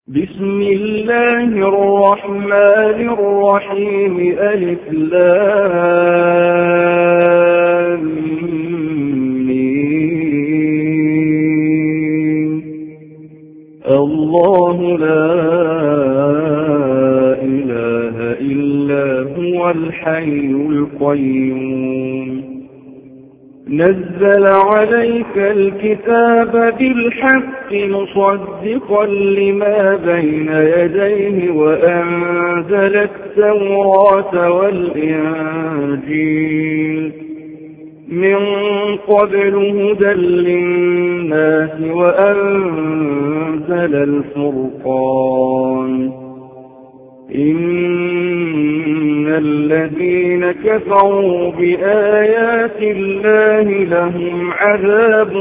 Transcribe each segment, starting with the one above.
بسم الله الرحمن الرحيم. ألف لام ميم. الله لا إله إلا هو الحي القيوم. نزل عليك الكتاب بالحق مصدقا لما بين يديه وأنزل التوراة والإنجيل من قبل هدى للناس وأنزل الفرقان. إن الذين كفروا بآيات الله لهم عذاب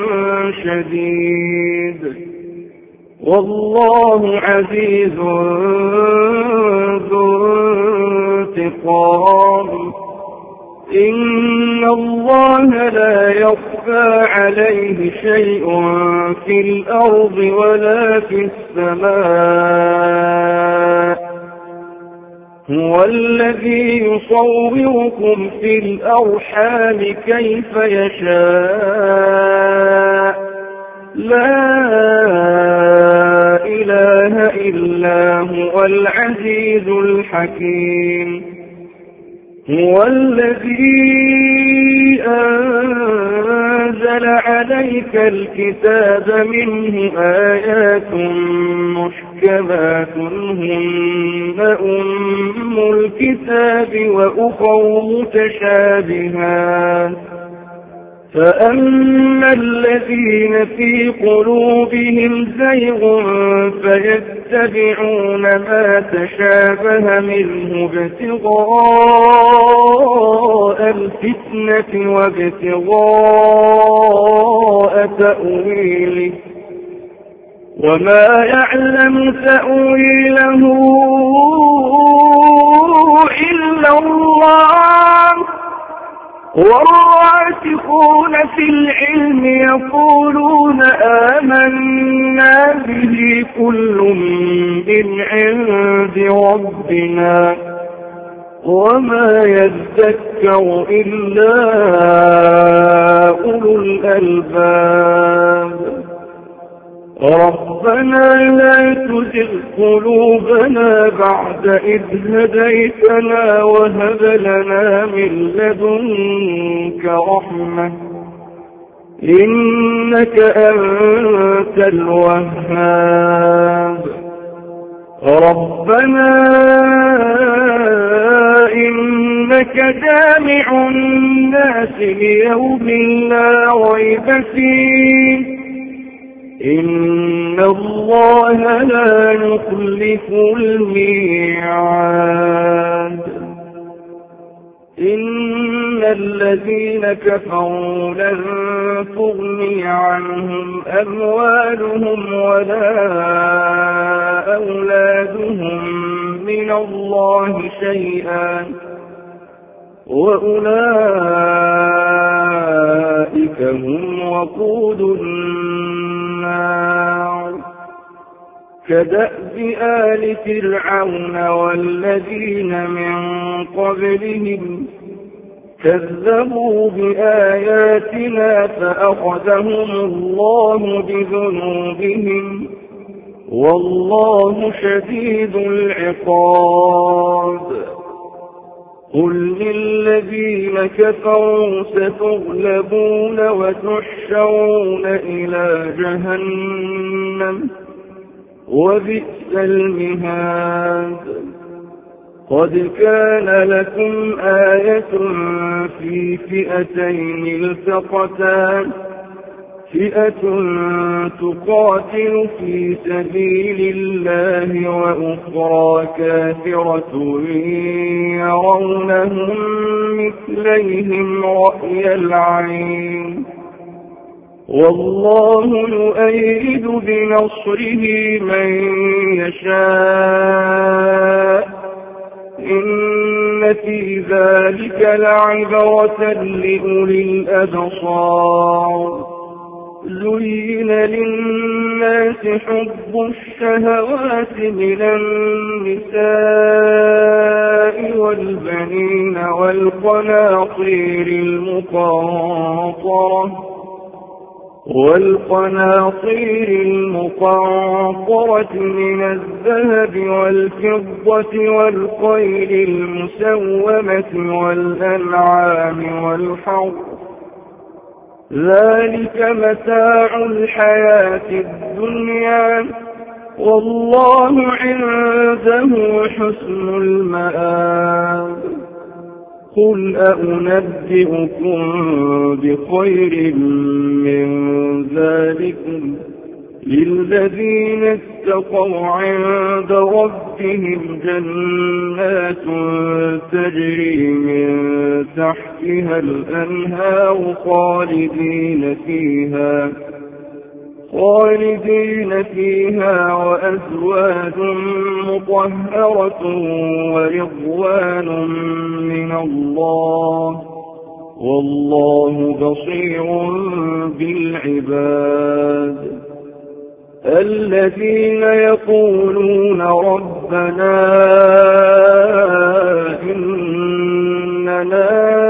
شديد والله عزيز ذو انتقام. إن الله لا يخفى عليه شيء في الأرض ولا في السماء. هو الذي يصوركم في الأرحام كيف يشاء. لا إله إلا هو العزيز الحكيم. هو الذي أنزل عليك الكتاب منه آيات محكمات هن أم الكتاب وأخر متشابهات. فأما الذين في قلوبهم زيغ فيتبعون ما تشابه منه ابتغاء الفتنة وابتغاء تأويله وما يعلم تأويله إلا الله. والراسخون في العلم يقولون آمنا به كل من عند ربنا وما يذكر إلا أولو الألباب. ربنا لا تزغ قلوبنا بعد إذ هديتنا وهب لنا من لدنك رحمة إنك أنت الوهاب. ربنا إنك جامع الناس ليوم لا ريب فيه إن الله لا يخلف الميعاد. إن الذين كفروا لن تغني عنهم أموالهم ولا أولادهم من الله شيئا وأولئك هم وقود النار. كدأب آل فرعون والذين من قبلهم كذبوا بآياتنا فأخذهم الله بذنوبهم والله شديد العقاب. قل للذين كفروا ستغلبون وتحشرون إلى جهنم وبئس المهاد. قد كان لكم آية في فئتين التقتا فئة تقاتل في سبيل الله وأخرى كافرة يرونهم مثليهم رأي العين والله يؤيد بنصره من يشاء. إن في ذلك لعبرة لأولي الأبصار. زين للناس حب الشهوات من النساء والبنين والقناطير المقنطرة من الذهب والفضة والخيل المسومة والأنعام والحرث ذلك متاع الحياة الدنيا والله عنده حسن المآب قل أنبئكم بخير من ذلكم للذين اتقوا عند ربهم جنات تجري من تحتها الأنهار خالدين فيها وأزواج مطهرة ورضوان من الله والله بصير بالعباد الذين يقولون ربنا إننا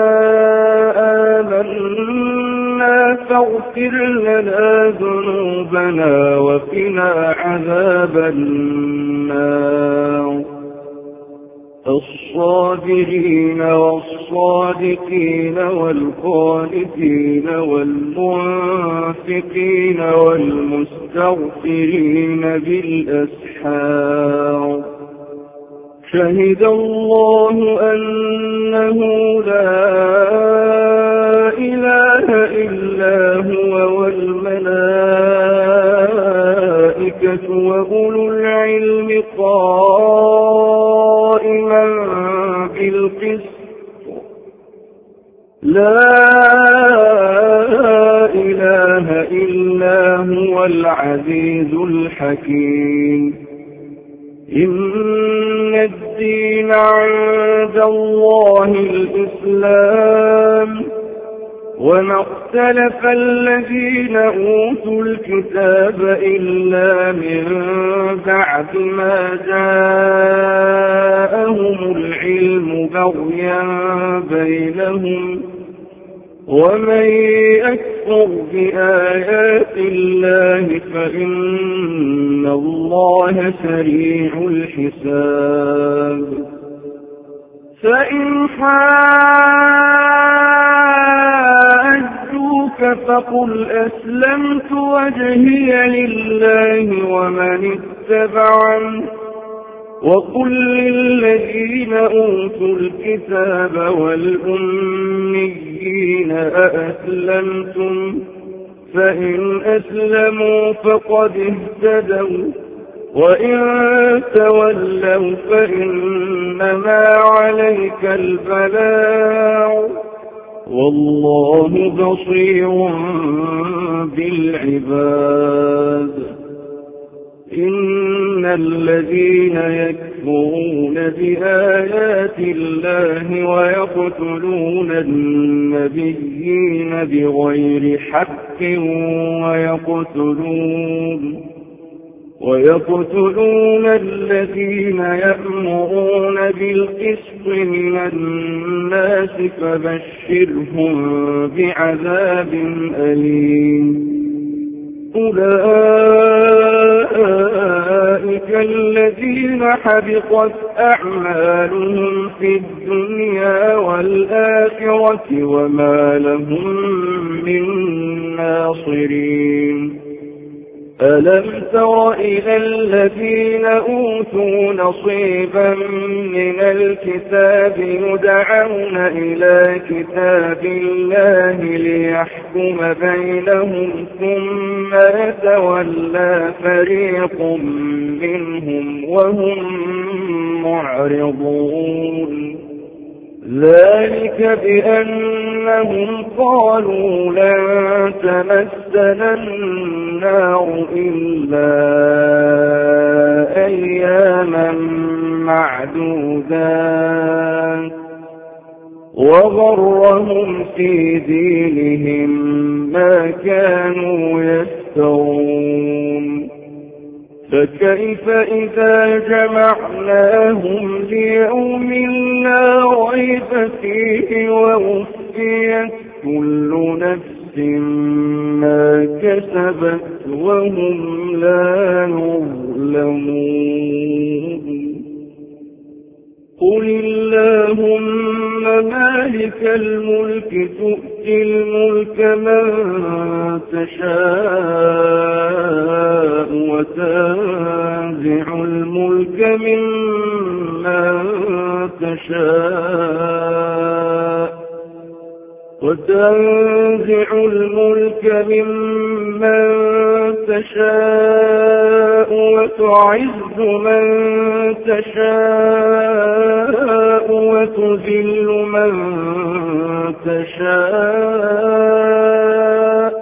آمنا فاغفر لنا ذنوبنا وقنا عذاب النار الصابرين والصادقين والقانتين والمنفقين والمستغفرين بالأسحار شهد الله أنه لا إله إلا هو والملائكة وأولو العلم قائما بالقسط لا إله إلا هو العزيز الحكيم إن الدين عند الله الإسلام وما اختلف الذين أوتوا الكتاب إلا من بعد ما جاءهم العلم بغيا بينهم ومن يكفر بآيات الله فإن الله سريع الحساب فإن حاجوك فقل أسلمت وجهي لله ومن اتبعني وقل للذين أوتوا الكتاب والأميين أأسلمتم فإن أسلموا فقد اهتدوا وإن تولوا فإنما عليك البلاغ والله بصير بالعباد إن الذين يكفرون بآيات الله ويقتلون النبيين بغير حق ويقتلون الذين يأمرون بالقسط من الناس فبشرهم بعذاب أليم أولئك الذين حبطت أعمالهم في الدنيا والآخرة وما لهم من ناصرين ألم تر إلى الذين أوتوا نصيبا من الكتاب يدعون إلى كتاب الله ليحكم بينهم ثم يتولى فريق منهم وهم معرضون ذلك بأنهم قالوا لن تمسنا النار إلا أياما معدودات وغرهم في دينهم ما كانوا يفترون فكيف إذا جمعناهم ليوم لا ريب فيه ووفيت كل نفس ما كسبت وهم لا يظلمون قل اللهم مالك الملك تؤتي الملك من تشاء وتنزع الملك ممن تشاء وتعز من تشاء وتذل من تشاء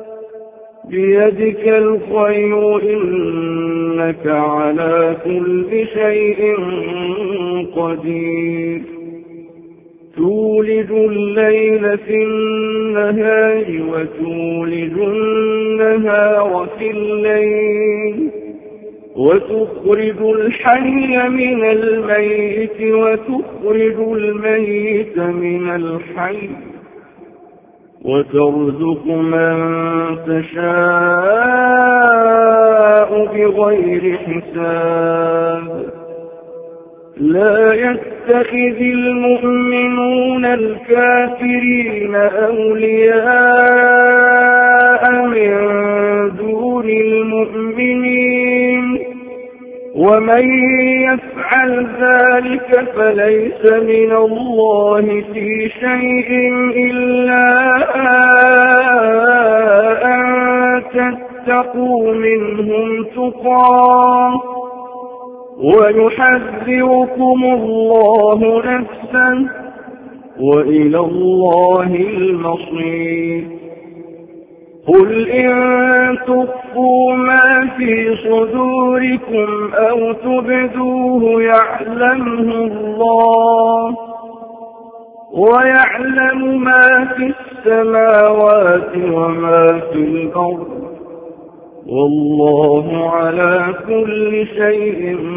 بيدك الخير إنك على كل شيء قدير تولج الليل في النهار وتولج النهار في الليل وتخرج الحي من الميت وتخرج الميت من الحي وترزق من تشاء بغير حساب لا يتخذ المؤمنون الكافرين أولياء من دون المؤمنين ومن يفعل ذلك فليس من الله في شيء إلا أن تتقوا منهم تقاه ويحذركم الله نفسا وإلى الله المصير قل إن تخفوا ما في صدوركم أو تبدوه يعلمه الله ويعلم ما في السماوات وما في الأرض والله على كل شيء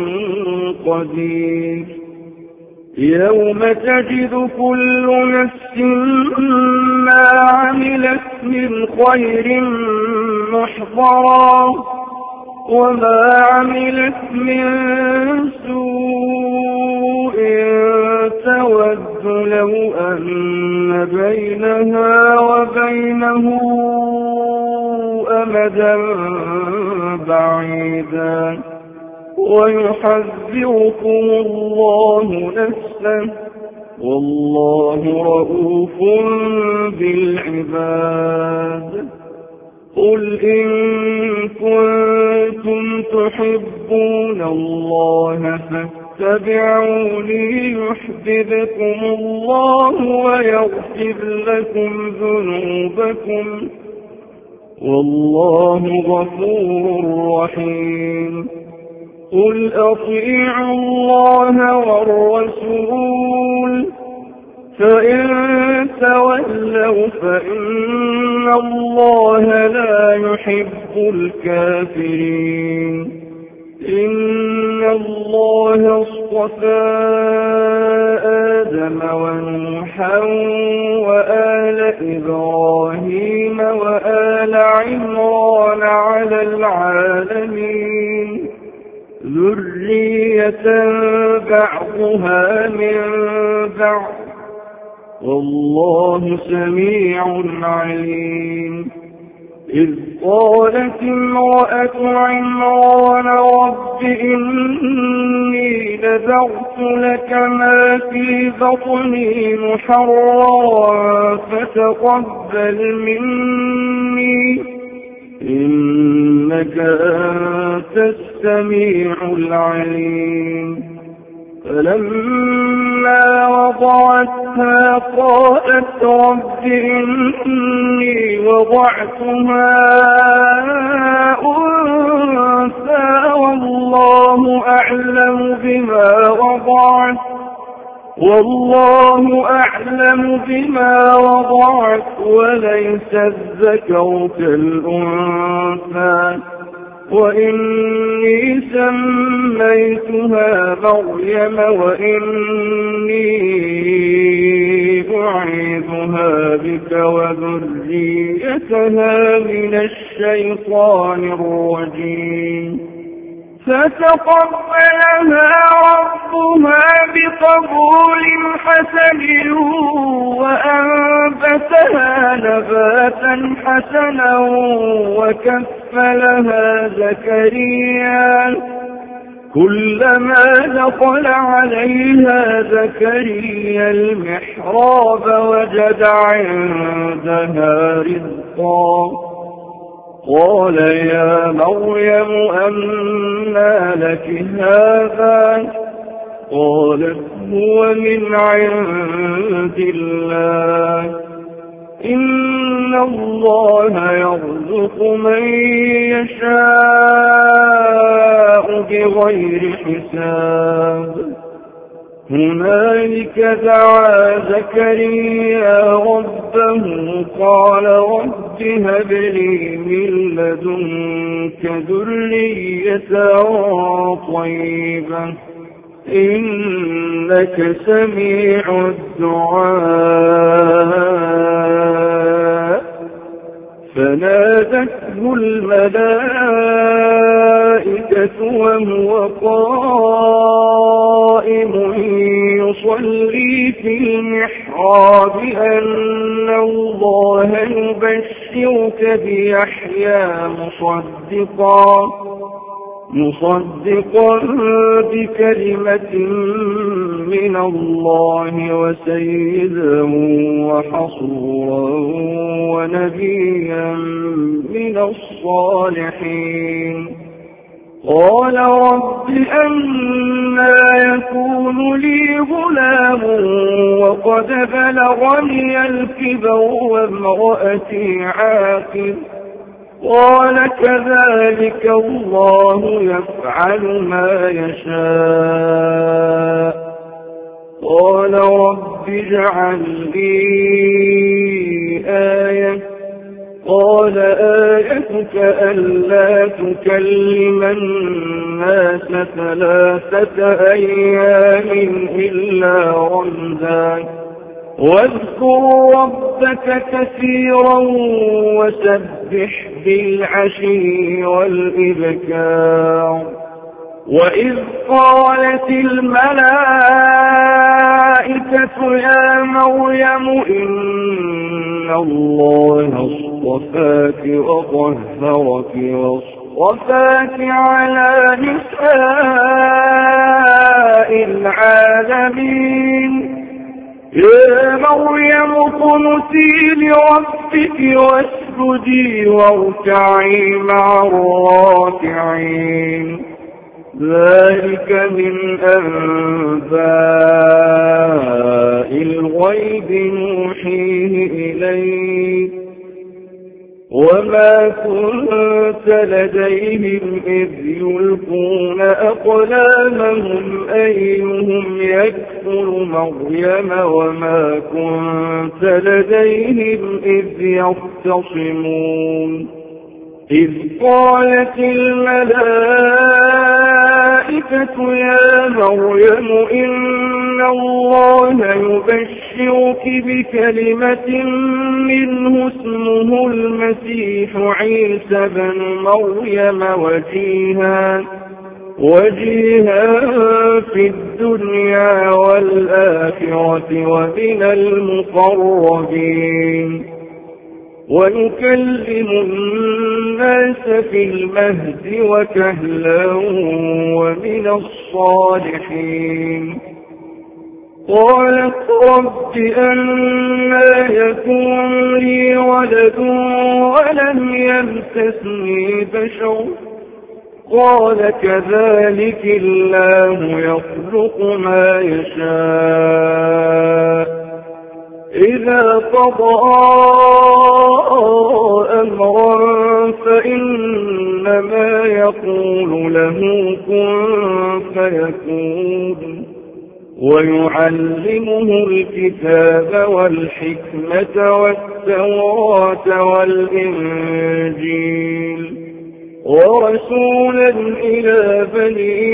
قدير يوم تجد كل نفس ما عملت من خير محضرا وما عملت من سوء تود لو أن بينها وبينه أمدا بعيدا ويحذركم الله نفسه والله رؤوف بالعباد قل إن كنتم تحبون الله فاتبعوني يحببكم الله ويغفر لكم ذنوبكم والله غفور رحيم قل أطيعوا الله والرسول فإن تولوا فإن الله لا يحب الكافرين إن الله اصطفى آدم ونوحا وآل إبراهيم وآل عمران على العالمين ذرية بعضها من بعض والله سميع عليم إذ قالت امرأة عمران رب إني نذرت لك ما في بطني محررا فتقبل مني إنك أنت السميع العليم فلما وضعتها قالت رب إني وضعتها أنثى والله أعلم بما وضعت والله أعلم بما وضعت وليس الذكر كالأنثى وإني سميتها مريم وإني أعيذها بك وذريتها من الشيطان الرجيم فتقبلها ربها بقبول حسن وأنبتها نباتا حسنا وكفلها زكريا كلما دخل عليها زكريا المحراب وجد عندها رزقا قال يا مريم أنى لك هذا قالت هو من عند الله إن الله يرزق من يشاء بغير حساب هنالك دعا زكريا ربه قال رب هب لي من لدنك ذرية طيبة إنك سميع الدعاء فنادته الملائكة وهو قائم يصلي في المحراب أن الله يبشرك بيحيى مصدقا بكلمة من الله وسيدا وحصورا ونبيا من الصالحين قال رب أنى يكون لي غلام وقد بلغني الكبر وامرأتي عاقر قال كذلك الله يفعل ما يشاء قال رب اجعل لي آية قال آيتك ألا تكلم الناس 3 أيام إلا رمزا واذكر ربك كثيرا وسبح بالعشي والإبكار وإذ قالت الملائكة يا مريم إن الله اصطفاك وطهرك واصطفاك على نساء العالمين يا مريم اقنتي لربك واسجدي واركعي مع الراكعين ذلك من أنباء الغيب نوحيه إليك وما كنت لديهم إذ يلقون أقلامهم أيهم يكفل مريم وما كنت لديهم إذ يختصمون إذ قالت الملائكة يا مريم إن الله يبشرك بكلمة منه اسمه المسيح عيسى بن مريم وجيها في الدنيا والآخرة ومن المقربين ويكلم الناس في المهد وكهلا ومن الصالحين قالت رب أنى يكون لي ولد ولم يمسسني بشر قال كذلك الله يخلق ما يشاء إذا قضى أمرا فإنما يقول له كن فيكون ويعلمه الكتاب والحكمة والتوراة والإنجيل ورسولا إلى بني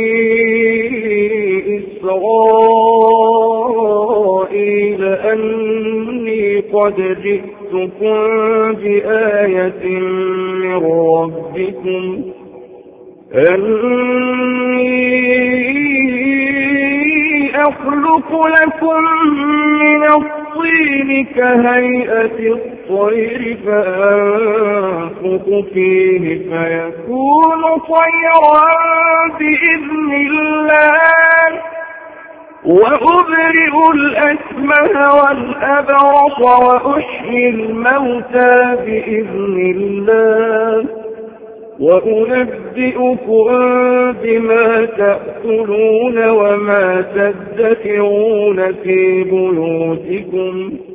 إسرائيل أني قد جئتكم بآية من ربكم أني أخلق لكم من الطين كهيئة الطير فأنفخ فيه فيكون طيرا بإذن الله وأبرئ الأكمه والأبرص وأحيي الموتى بإذن الله وأنبئكم بما تأكلون وما تدخرون في بيوتكم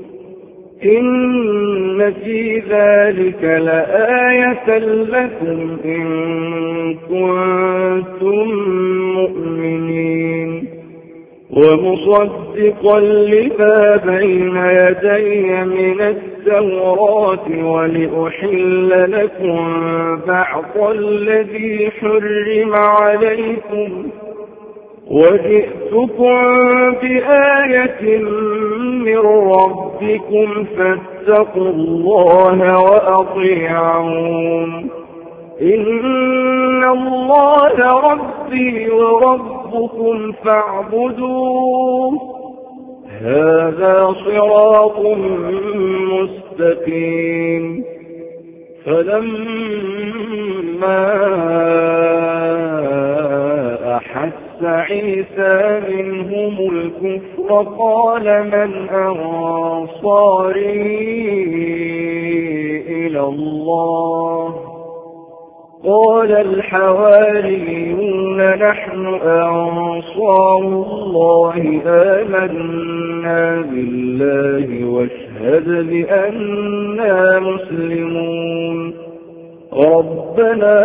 إن في ذلك لآية لكم إن كنتم مؤمنين ومصدقا لما بين يدي من التوراة ولأحل لكم بعض الذي حرم عليكم وجئتكم بآية من ربكم فاتقوا الله وأطيعون إن الله ربي وربكم فاعبدوه هذا صراط مستقيم فلما أحس عيسى منهم الكفر قال من أنصاري إلى الله قال الحواريون نحن أنصار الله آمنا بالله واشهد بأننا مسلمون ربنا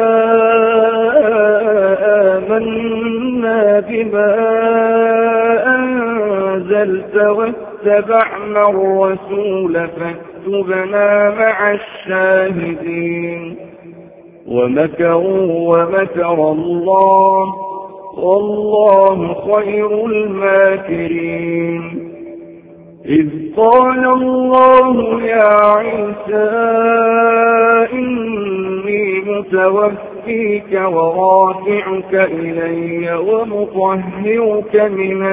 آمنا بما أنزلت واتبعنا الرسول فاكتبنا مع الشاهدين ومكروا ومكر الله والله خير الماكرين إذ قال الله يا عيسى إني متوفيك ورافعك إلي ومطهرك من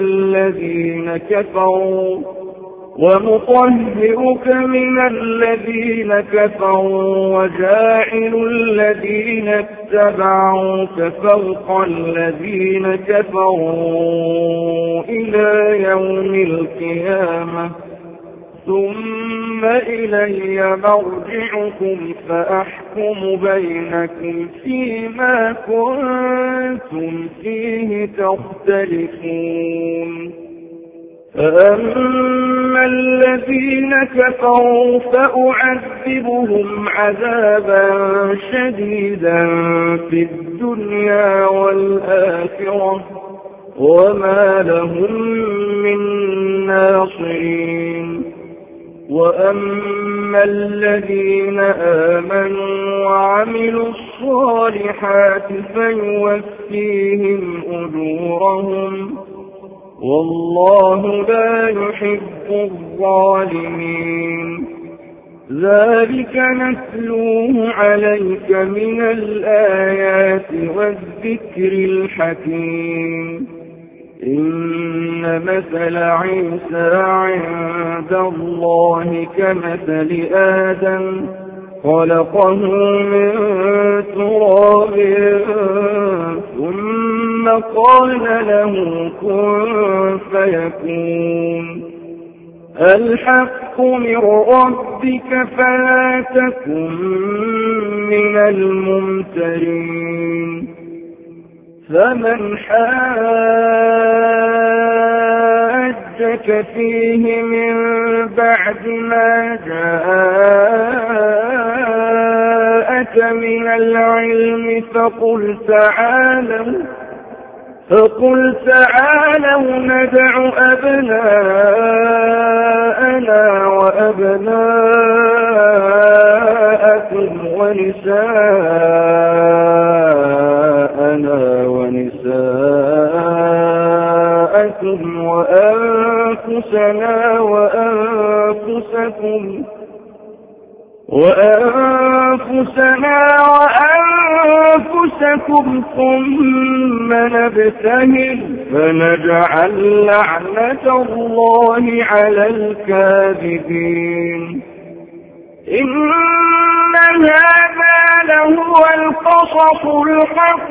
الذين كفروا وجاعل الذين اتبعوك فوق الذين كفروا إلى يوم القيامة ثم إلي مرجعكم فأحكم بينكم فيما كنتم فيه تختلفون فأما الذين كفروا فأعذبهم عذابا شديدا في الدنيا والآخرة وما لهم من ناصرين وأما الذين آمنوا وعملوا الصالحات فيوفيهم أجورهم والله لا يحب الظالمين ذلك نتلوه عليك من الآيات والذكر الحكيم إن مثل عيسى عند الله كمثل آدم خلقه من تراب ثم قال له كن فيكون الحق من ربك فلا تكن من الممترين فمن حاجك فيه من بعد ما جاءك من العلم فقل تعالوا ندع أبناءنا وأبناءكم ونساءنا ونساءكم وأنفسنا وأنفسكم ثم نبتهل فنجعل لعنة الله على الكاذبين إن هذا لهو القصص الحق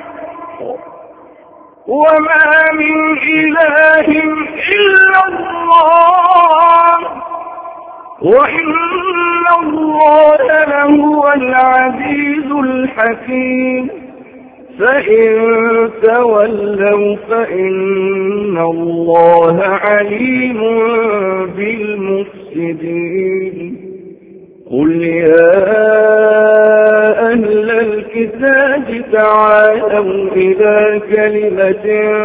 وما من إله إلا الله وإن الله لهو العزيز الحكيم فإن تولوا فإن الله عليم بالمفسدين قل يا أهل الكتاب تعالوا إلى كلمة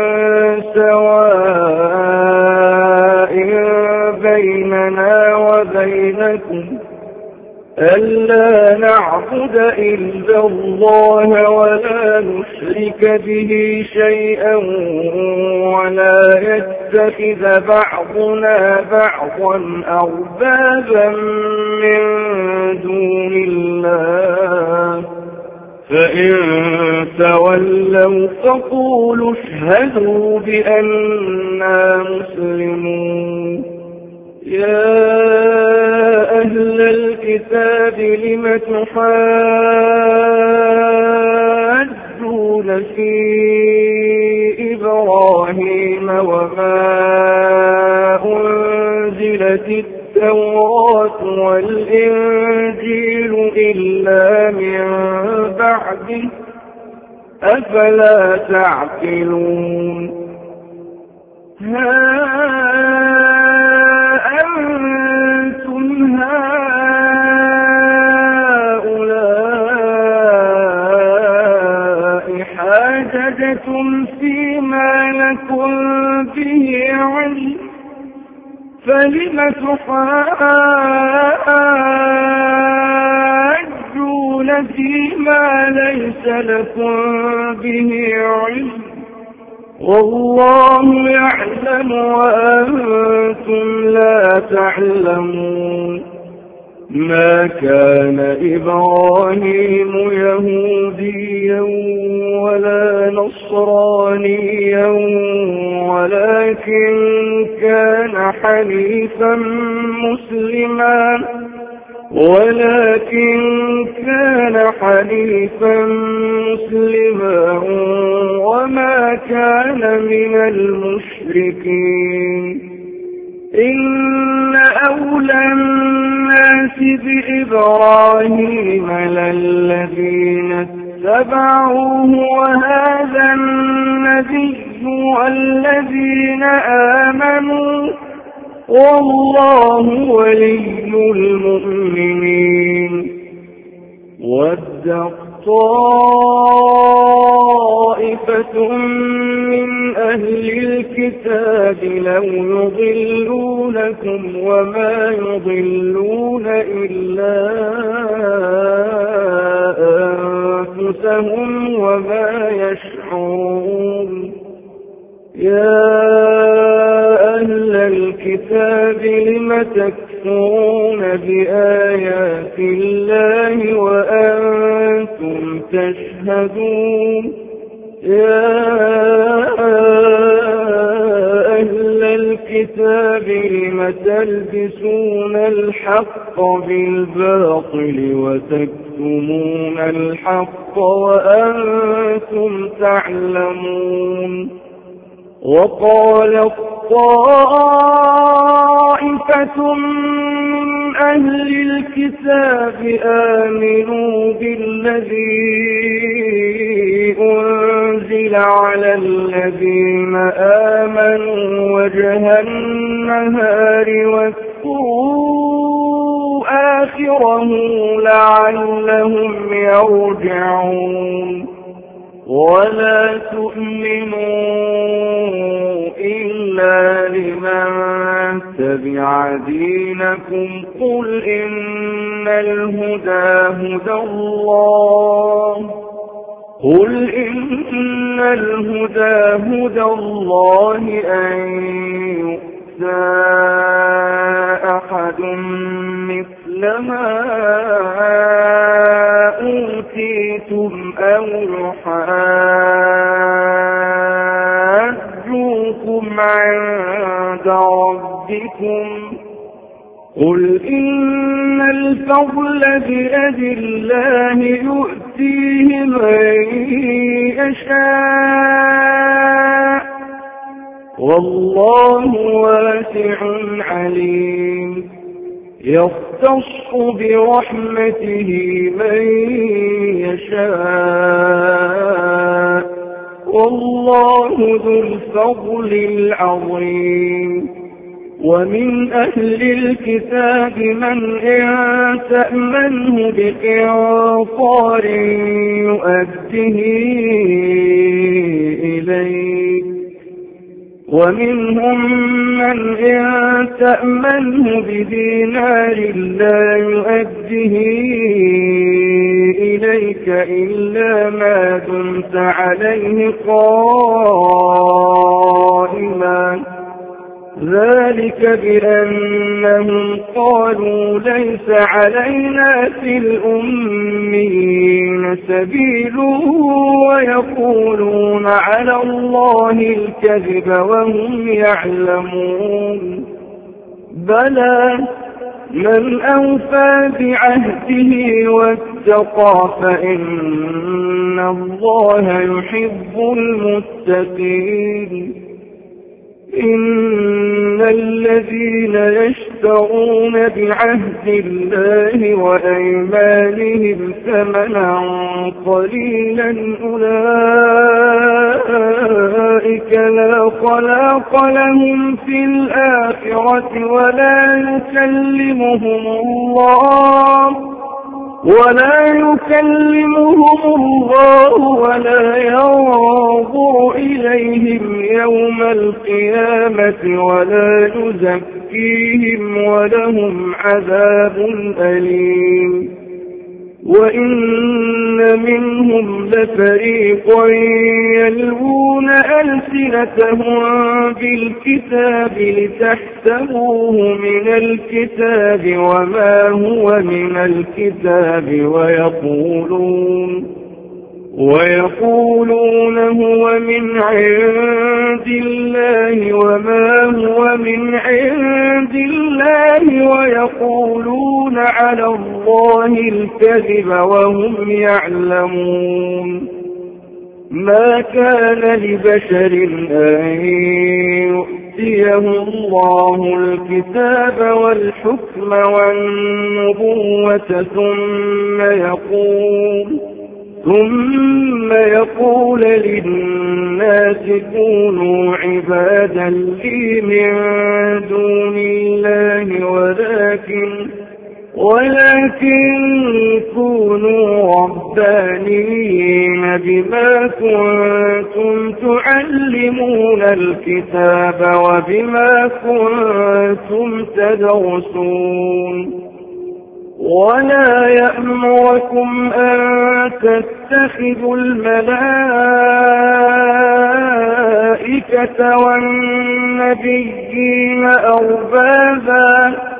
سواء بيننا وبينكم ألا نعبد إلا الله ولا نشرك به شيئا ولا يتخذ بعضنا بعضا أربابا من دون الله فإن تولوا فقولوا اشهدوا بأننا مسلمون يا أهل الكتاب لم تحاجون في إبراهيم وما أنزلت التوراة والإنجيل إلا من بعده أفلا تعقلون أنتم هؤلاء حاججتم فيما لكم به علم فلم تحاجون فيما ليس لكم به علم والله يعلم وأنتم لا تعلمون ما كان إبراهيم يهوديا ولا نصرانيا ولكن كان حنيفا مسلما وما كان من المشركين إن أولى الناس بإبراهيم للذين اتبعوه وهذا النبي والذين آمنوا والله ولي المؤمنين ود طائفة من أهل الكتاب لو يضلونكم وما يضلون إلا أنفسهم وما يشعرون يا أهل الكتاب لم تكفرون بآيات الله وأنتم تشهدون يا أهل الكتاب لم تلبسون الحق بالباطل وتكتمون الحق وأنتم تعلمون وقالت طائفة من أهل الكتاب آمنوا بالذي أنزل على الذين آمنوا وجه النهار واكفروا آخره لعلهم يرجعون ولا تؤمنون لكم قل إن الهدى هدى الله أن يؤتى أحد مثل ما أوتيتم أو يحاجوكم عند ربكم قل إن الفضل بيد الله يؤتيه من يشاء والله واسع عليم يختص برحمته من يشاء والله ذو الفضل العظيم ومن أهل الكتاب من إن تأمنه بقنطار يؤده إليك ومنهم من إن تأمنه بدينار لا يؤده إليك إلا ما دمت عليه قائما ذلك بأنهم قالوا ليس علينا في الأميين سبيل ويقولون على الله الكذب وهم يعلمون بلى من أوفى بعهده واتقى فإن الله يحب المتقين إن الذين يشترون بعهد الله وأيمانهم ثمنا قليلا أولئك لا خلاق لهم في الآخرة ولا يكلمهم الله ولا ينظر إليهم يوم القيامة ولا يزكيهم ولهم عذاب أليم وإن منهم لفريقا يلوون ألسنتهم بالكتاب لتحسبوه من الكتاب وما هو من الكتاب ويقولون هو من عند الله وما هو من عند الله ويقولون على الله الكذب وهم يعلمون ما كان لبشر أن يؤتيه الله الكتاب والحكم والنبوة ثم يقول للناس كونوا عبادا لي من دون الله ولكن كونوا ربانيين بما كنتم تعلمون الكتاب وبما كنتم تدرسون ولا يأمركم أن تتخذوا الملائكة والنبيين أربابا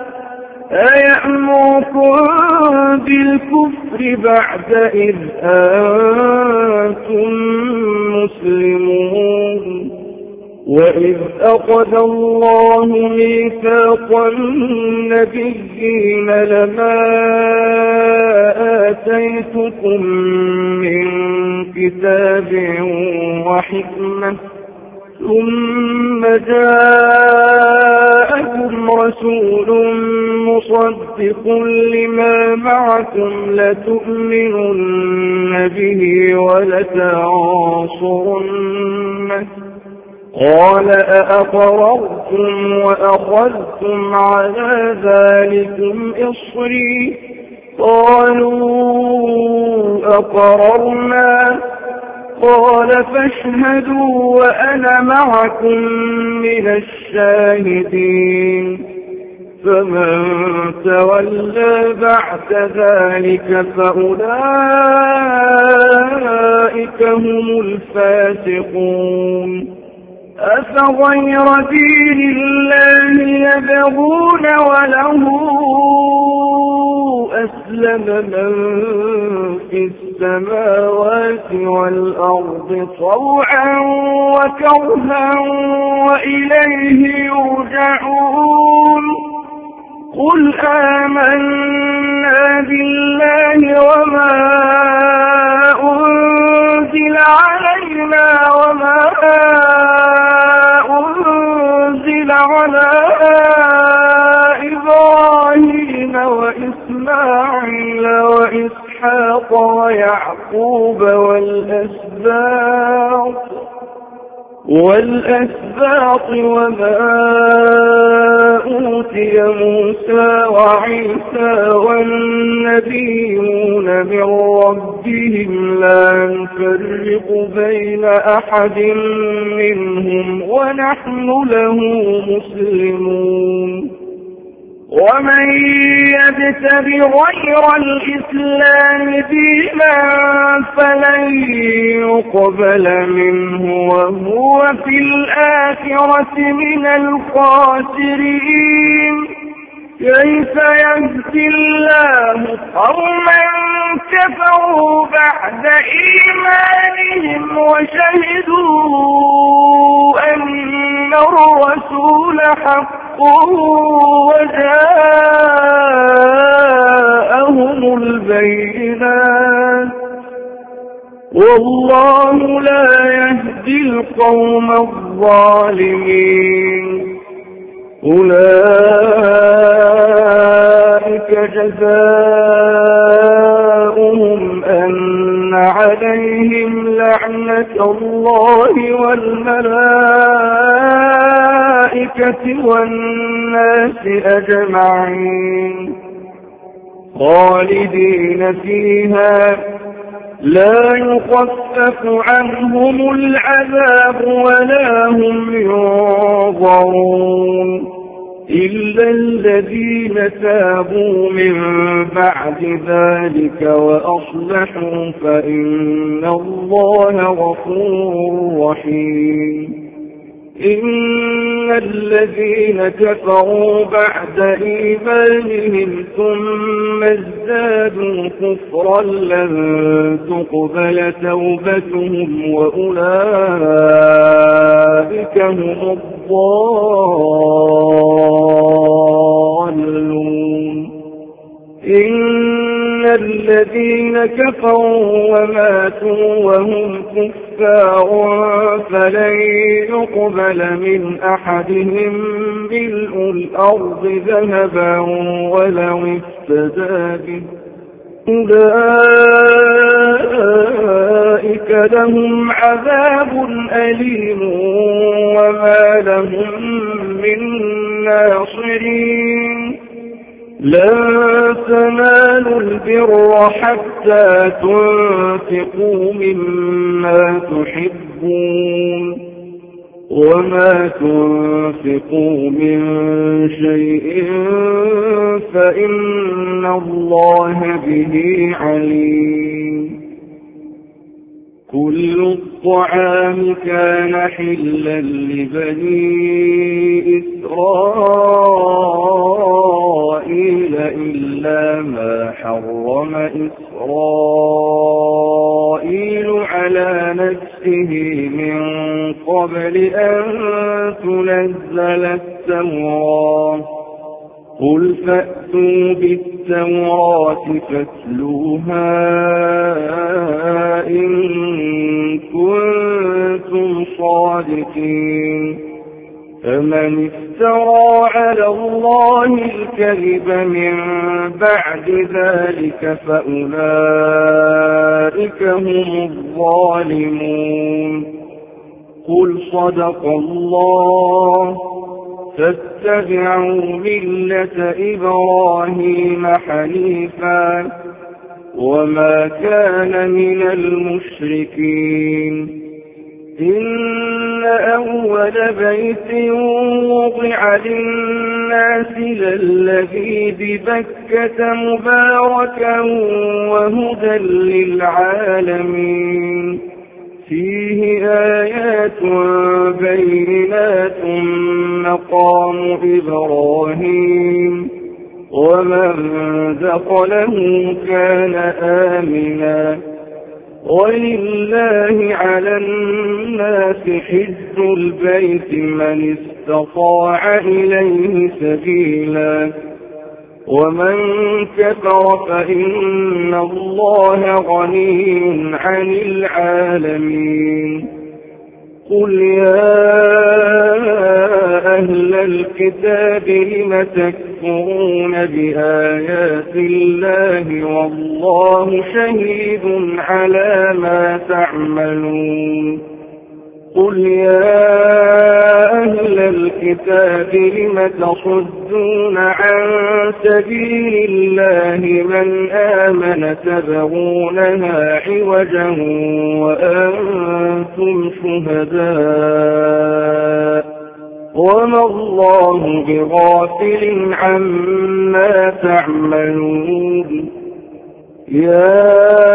أيأمركم بالكفر بعد إذ أنتم مسلمون وإذ أخذ الله ميثاق النبيين لما آتيتكم من كتاب وحكمة ثم جاءكم رسول مصدق لما معكم لتؤمنن به ولتنصرنه قال أأقررتم وأخذتم على ذلكم إصري قالوا أقررنا قال فاشهدوا وأنا معكم من الشاهدين فمن تولى بعد ذلك فأولئك هم الفاسقون أفغير دين الله يبغون وله أسلم من في السماوات والأرض طوعا وكرها وإليه يرجعون قل آمنا بالله وما أنزل علينا وما أنزل على إبراهيم وإسماعيل وإسحاق ويعقوب والأسباط وما أوتي موسى وعيسى والنبيون من ربهم لا نفرق بين أحد منهم ونحن له مسلمون ومن يبتغ غير الإسلام دينا فلن يقبل منه وهو في الآخرة من الخاسرين كيف يهدي الله قوما كفروا بعد إيمانهم وشهدوا أن الرسول حق وجاءهم البينات والله لا يهدي القوم الظالمين أولئك جزاؤهم أن عليهم لعنة الله والملائكة والناس أجمعين خالدين فيها لا يخفف عنهم العذاب ولا هم ينظرون إلا الذين تابوا من بعد ذلك وأصلحوا فإن الله غفور رحيم إن الذين كفروا بعد إيمانهم ثم ازدادوا كفرا لن تقبل توبتهم وأولئك هم الضالون إن الذين كفروا وماتوا وهم كفار فلن يقبل من أحدهم ملء الأرض ذهبا ولو افتدى به أولئك لهم عذاب أليم وما لهم من ناصرين لن تنالوا البر حتى تنفقوا مما تحبون وما تنفقوا من شيء فإن الله به عليم كل الطعام كان حلا لبني إسرائيل إلا ما حرم إسرائيل على نفسه من قبل أن تنزل التوراة قل فأتوا بالتوراة فاتلوها إن كنتم صادقين فمن افترى على الله الكذب من بعد ذلك فأولئك هم الظالمون قل صدق الله فاتبعوا ملة إبراهيم حنيفا وما كان من المشركين إن أول بيت وضع للناس للذي ببكة مباركا وهدى للعالمين فيه آيات بينات مقام إبراهيم ومن دخله كان آمنا ولله على الناس حج البيت من استطاع إليه سبيلا ومن كفر فإن الله غني عن العالمين قل يا أهل الكتاب لم تكفرون بآيات الله والله شهيد على ما تعملون قل يا أهل الكتاب لم تصدون عن سبيل الله من آمن تبغونها عوجا وأنتم شهداء وما الله بغافل عما تعملون يا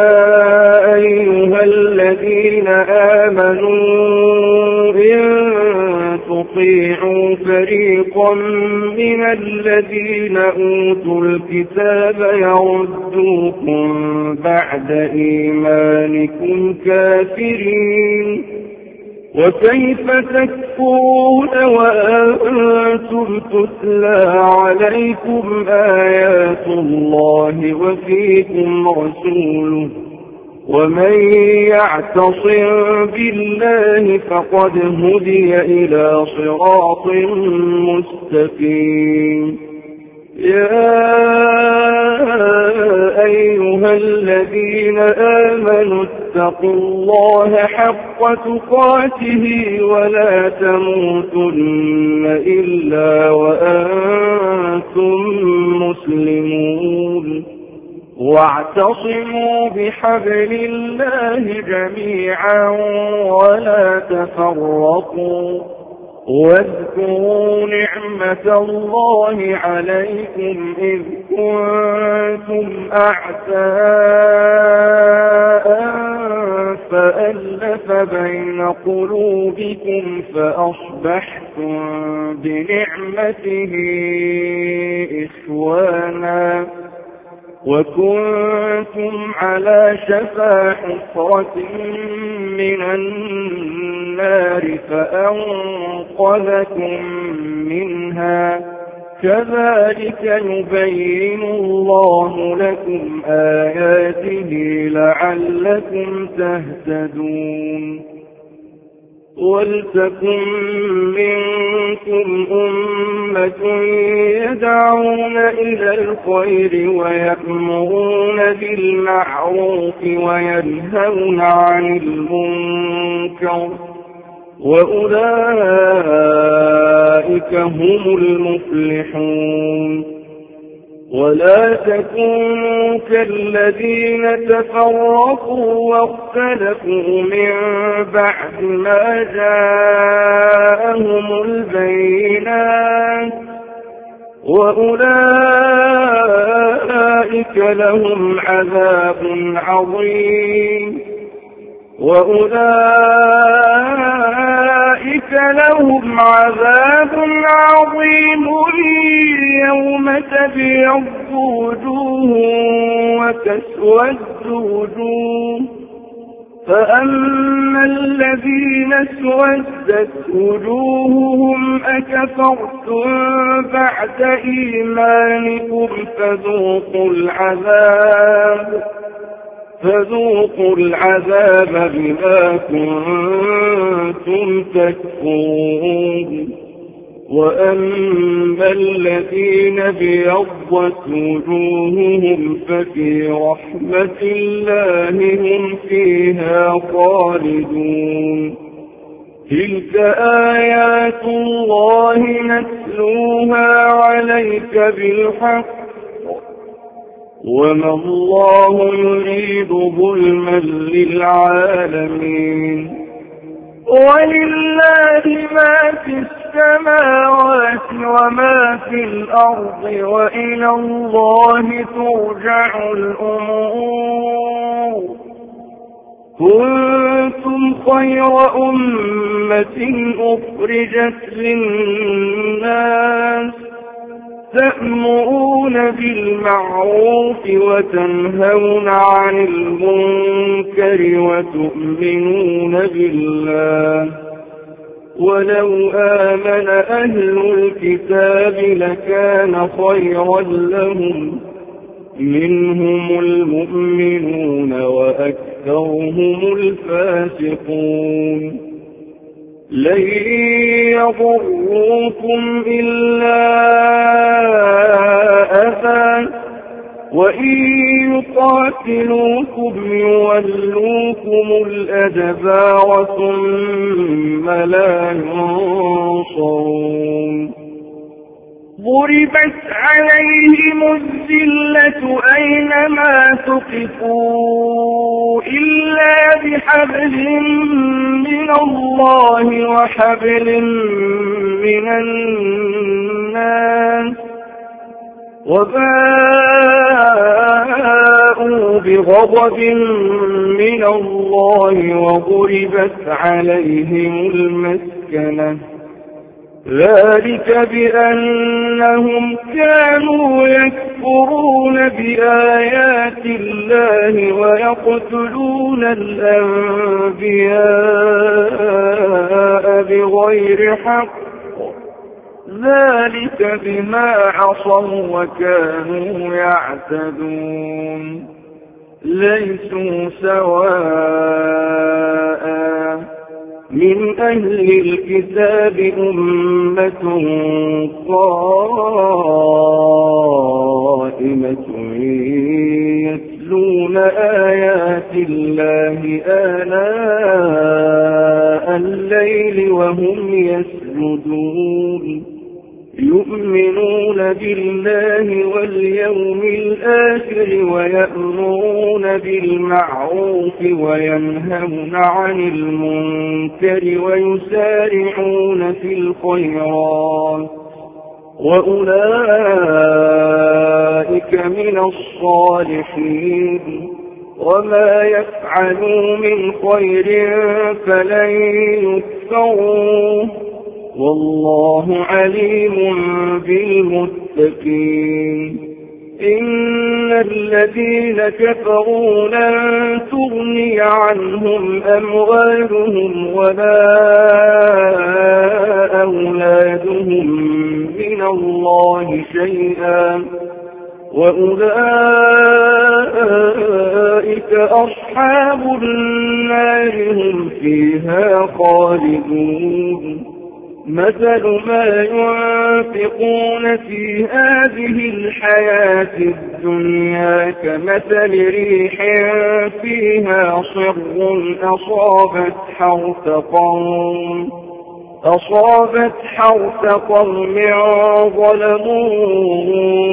أيها الذين آمنوا إن تطيعوا فريقا من الذين أوتوا الكتاب يردوكم بعد إيمانكم كافرين وكيف تكفرون وأنتم تتلى عليكم آيات الله وفيكم رسوله ومن يعتصم بالله فقد هدي إلى صراط مستقيم يا أيها الذين آمنوا اتقوا الله حق تقاته ولا تموتن إلا وأنتم مسلمون واعتصموا بحبل الله جميعا ولا تفرقوا واذكروا نعمة الله عليكم إذ كنتم أعداء فألف بين قلوبكم فأصبحتم بنعمته إخوانا وكنتم على شفا حفرة من النار فأنقذكم منها كذلك يبين الله لكم آياته لعلكم تهتدون ولتكن منكم أمة يدعون إلى الخير ويأمرون بالمعروف وينهون عن المنكر وأولئك هم المفلحون ولا تكونوا كالذين تفرقوا واختلفوا من بعد ما جاءهم البينات وأولئك لهم عذاب عظيم يوم تبيض وجوه وتسود وجوه فأما الذين اسودت وجوههم أكفرتم بعد إيمانكم فذوقوا العذاب بما كنتم تكفرون وأما الذين ابيضت وجوههم ففي رحمة الله هم فيها خالدون تلك آيات الله نتلوها عليك بالحق وما الله يريد ظلما للعالمين ولله ما في السماوات وما في الأرض وإلى الله ترجع الأمور. كنتم خير أمة أخرجت للناس تأمرون بالمعروف وتنهون عن المنكر وتؤمنون بالله. ولو آمن أهل الكتاب لكان خيرا لهم منهم المؤمنون وأكثرهم الفاسقون. لن يضروكم إلا أذى وإن يقاتلوكم يولوكم الأدبار ثم لا ينصرون. ضربت عليهم الذلة أينما ثقفوا إلا بحبل من الله وحبل من الناس وباءوا بغضب من الله وضربت عليهم المسكنة. ذلك بأنهم كانوا يكفرون بآيات الله ويقتلون الأنبياء بغير حق. ذلك بما عصوا وكانوا يعتدون. ليسوا سواء من أهل الكتاب أمة قائمة يتلون آيات الله آناء الليل وهم يسجدون يؤمنون بالله واليوم الآخر ويأمرون بالمعروف وينهون عن المنكر ويسارعون في الخيرات وأولئك من الصالحين. وما يفعلوا من خير فلن يكفروه والله عليم بالمتقين. إن الذين كفروا لن تغني عنهم أموالهم ولا أولادهم من الله شيئا وأولئك أصحاب النار هم فيها خالدون. مثل ما ينفقون في هذه الحياة الدنيا كمثل ريح فيها صر أصابت حرث قوم ظلموا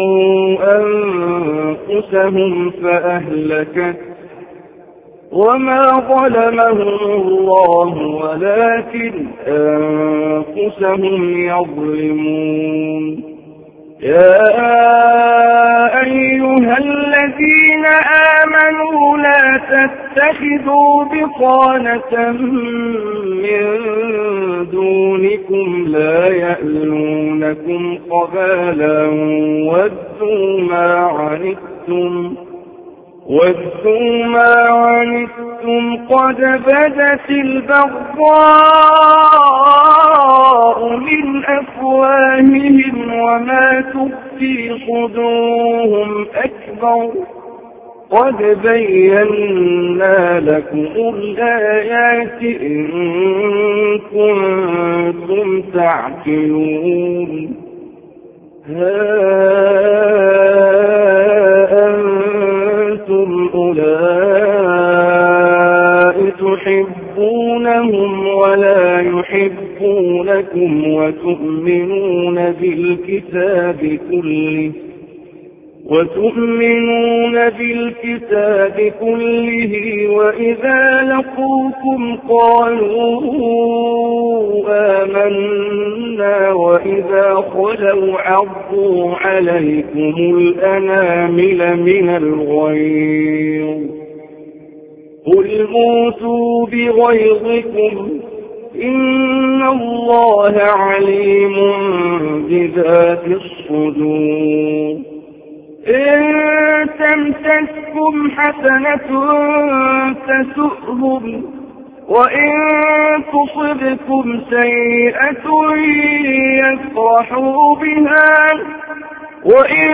أنفسهم فأهلكت وما ظلمهم الله ولكن أنفسهم يظلمون. يا أيها الذين آمنوا لا تتخذوا بطانة من دونكم لا يألونكم خبالا ودوا ما عنتم قد بدت البغضاء من أفواههم وما تخفي صدورهم أكبر. قد بينا لكم الآيات إن كنتم تعقلون. أولئك تحبونهم ولا يحبونكم وتؤمنون بالكتاب كله وتؤمنون بالكتاب كله وإذا لقوكم قالوا آمنا وإذا خلوا عضوا عليكم الأنامل من الغيظ قل موتوا بغيظكم إن الله عليم بذات الصدور إن تمسسكم حسنة تسؤهم وإن تصبكم سيئة يفرحوا بها وإن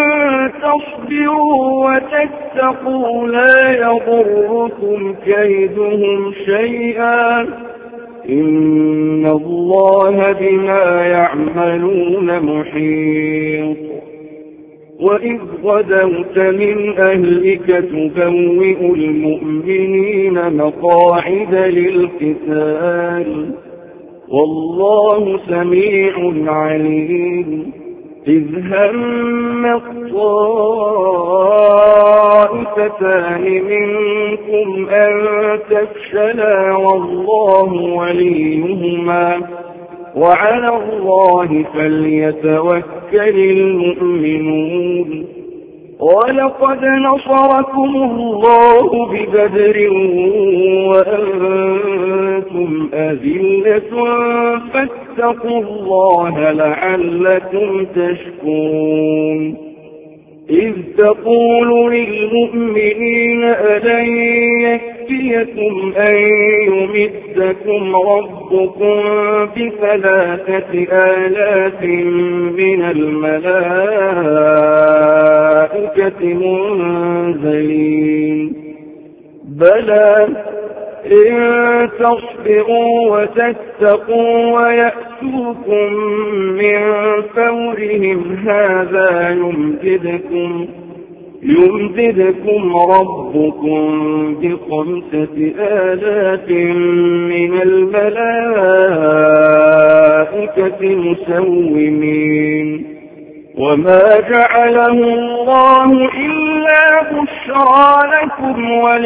تصبروا وتتقوا لا يضركم كيدهم شيئا إن الله بما يعملون محيط وإذ غدوت من أهلك تبوئ المؤمنين مقاعد للقتال والله سميع عليم إذ هم الطائفتان منكم أن تفشلا والله وليهما وعلى الله فليتوكل المؤمنون ولقد نصركم الله ببدر وأنتم أذلة فاتقوا الله لعلكم تشكرون إذ تقول للمؤمنين ألن يكفيكم أن يمدكم ربكم ب3,000 من الملائكة منزلين بلى إن تصبروا وتتقوا ويأتوكم من فورهم هذا يمددكم ربكم ب5,000 من الملائكة مسومين وما جعله الله إلا بشرى لكم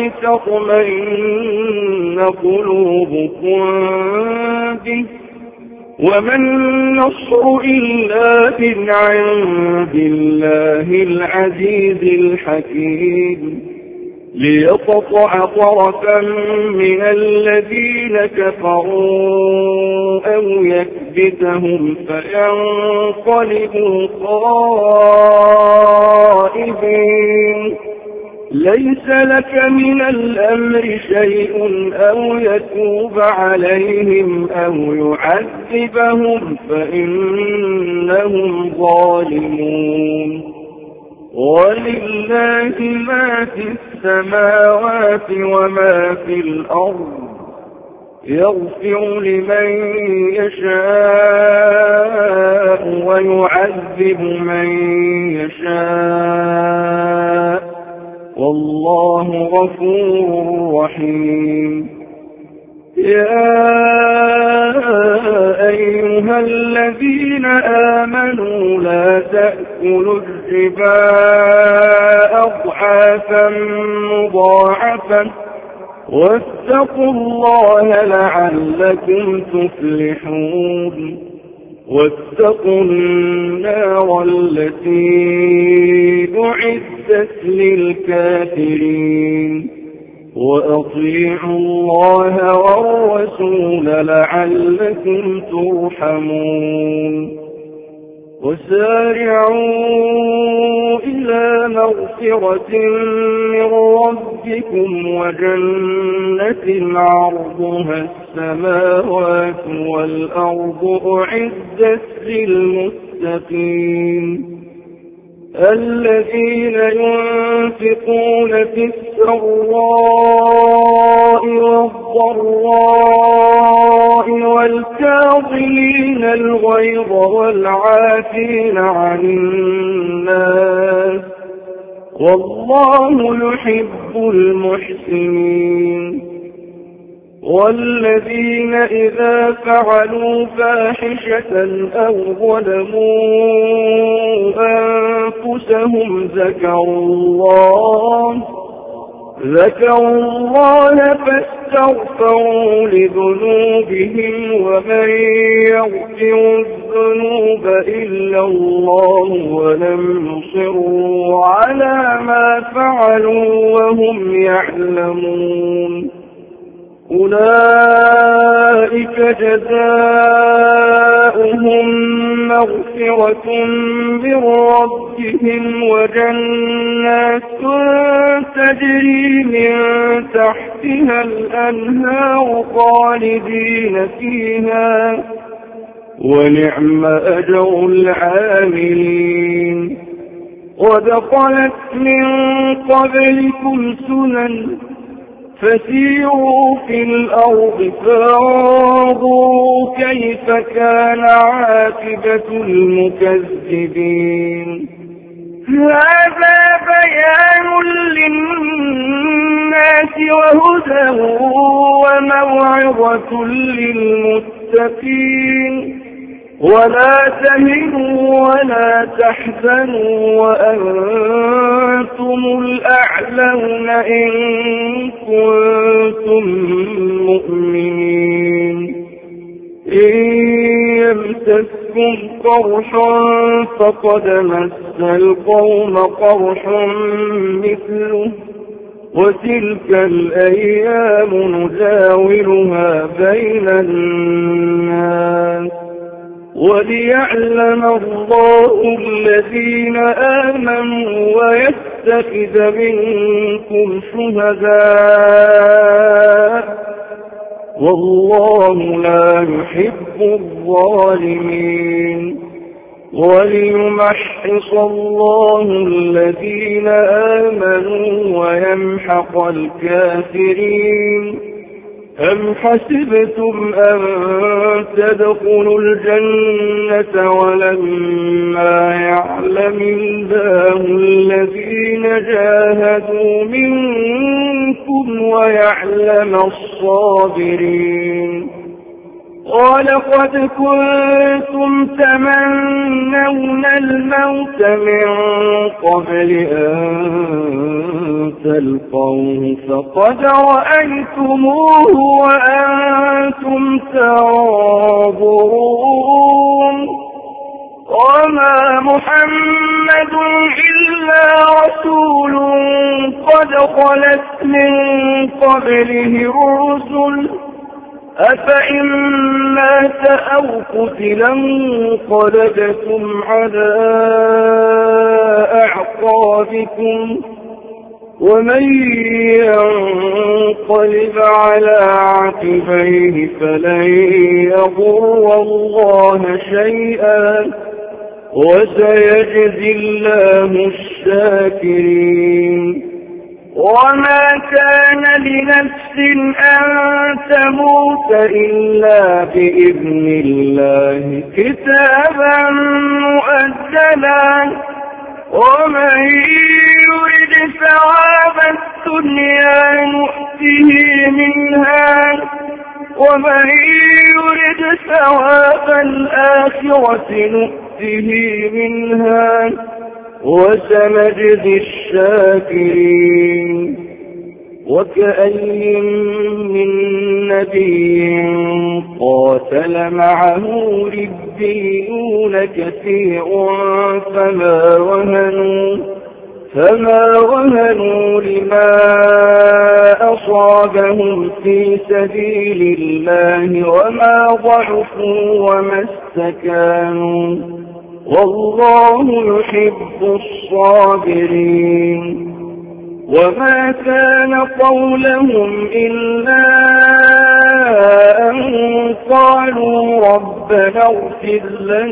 ولتطمئن قلوبكم به وما النصر إلا من عند الله العزيز الحكيم ليقطع طرفا من الذين كفروا أو يكبتهم فينقلبوا خائبين ليس لك من الأمر شيء أو يتوب عليهم أو يعذبهم فإنهم ظالمون ولله ما في السماوات وما في الأرض يغفر لمن يشاء ويعذب من يشاء والله غفور رحيم يا أيها الذين آمنوا لا تأكلوا الربا أضعافا مضاعفا واتقوا الله لعلكم تفلحون واتقوا النار التي أعدت للكافرين وأطيعوا الله والرسول لعلكم ترحمون وسارعوا إلى مغفرة من ربكم وجنة عرضها السماوات والأرض أعدت للمتقين الذين ينفقون في السراء والضراء والكاظمين الغيظ والعافين عن الناس والله يحب المحسنين والذين إذا فعلوا فاحشة أو ظلموا أنفسهم ذكروا الله فاستغفروا لذنوبهم ومن يغفر الذنوب إلا الله ولم يصروا على ما فعلوا وهم يعلمون أولئك جزاؤهم مغفرة من ربهم وجنات تجري من تحتها الأنهار خالدين فيها ونعم أجر العاملين ودخلت من قبلكم سنن فسيروا في الأرض فانظروا كيف كان عاقبة المكذبين هذا بيان للناس وهدى وموعظة للمتقين ولا تهنوا ولا تحزنوا وأنتم الأعلون إن كنتم مؤمنين إن يمسسكم قرح فقد مس القوم قرح مثله وتلك الأيام نداولها بين الناس وليعلم الله الذين آمنوا ويتخذ منكم شهداء والله لا يحب الظالمين وليمحص الله الذين آمنوا ويمحق الكافرين أم حسبتم أن تدخلوا الجنة ولما يعلم الله الذين جاهدوا منكم ويعلم الصابرين ولقد كنتم تمنون الموت من قبل أن تلقوه فقد رأيتموه وأنتم تنظرون وما محمد إلا رسول قد خلت من قبله الرسل أفإن مات أو قتلا انقلبتم على أعقابكم ومن ينقلب على عقبيه فلن يضر الله شيئا وسيجزي الله الشاكرين وما كان لنفس أن تموت إلا بإذن الله كتابا مؤجلا ومن يرد ثواب الدنيا نؤته منها ومن يرد ثواب الآخرة نؤته منها وسنجزي الشاكرين وكأي من نبي قاتل معه ربيون كثير فما وهنوا لما أصابهم في سبيل الله وما ضعفوا وما استكانوا والله يحب الصابرين وما كان قولهم إلا أن قالوا ربنا اغفر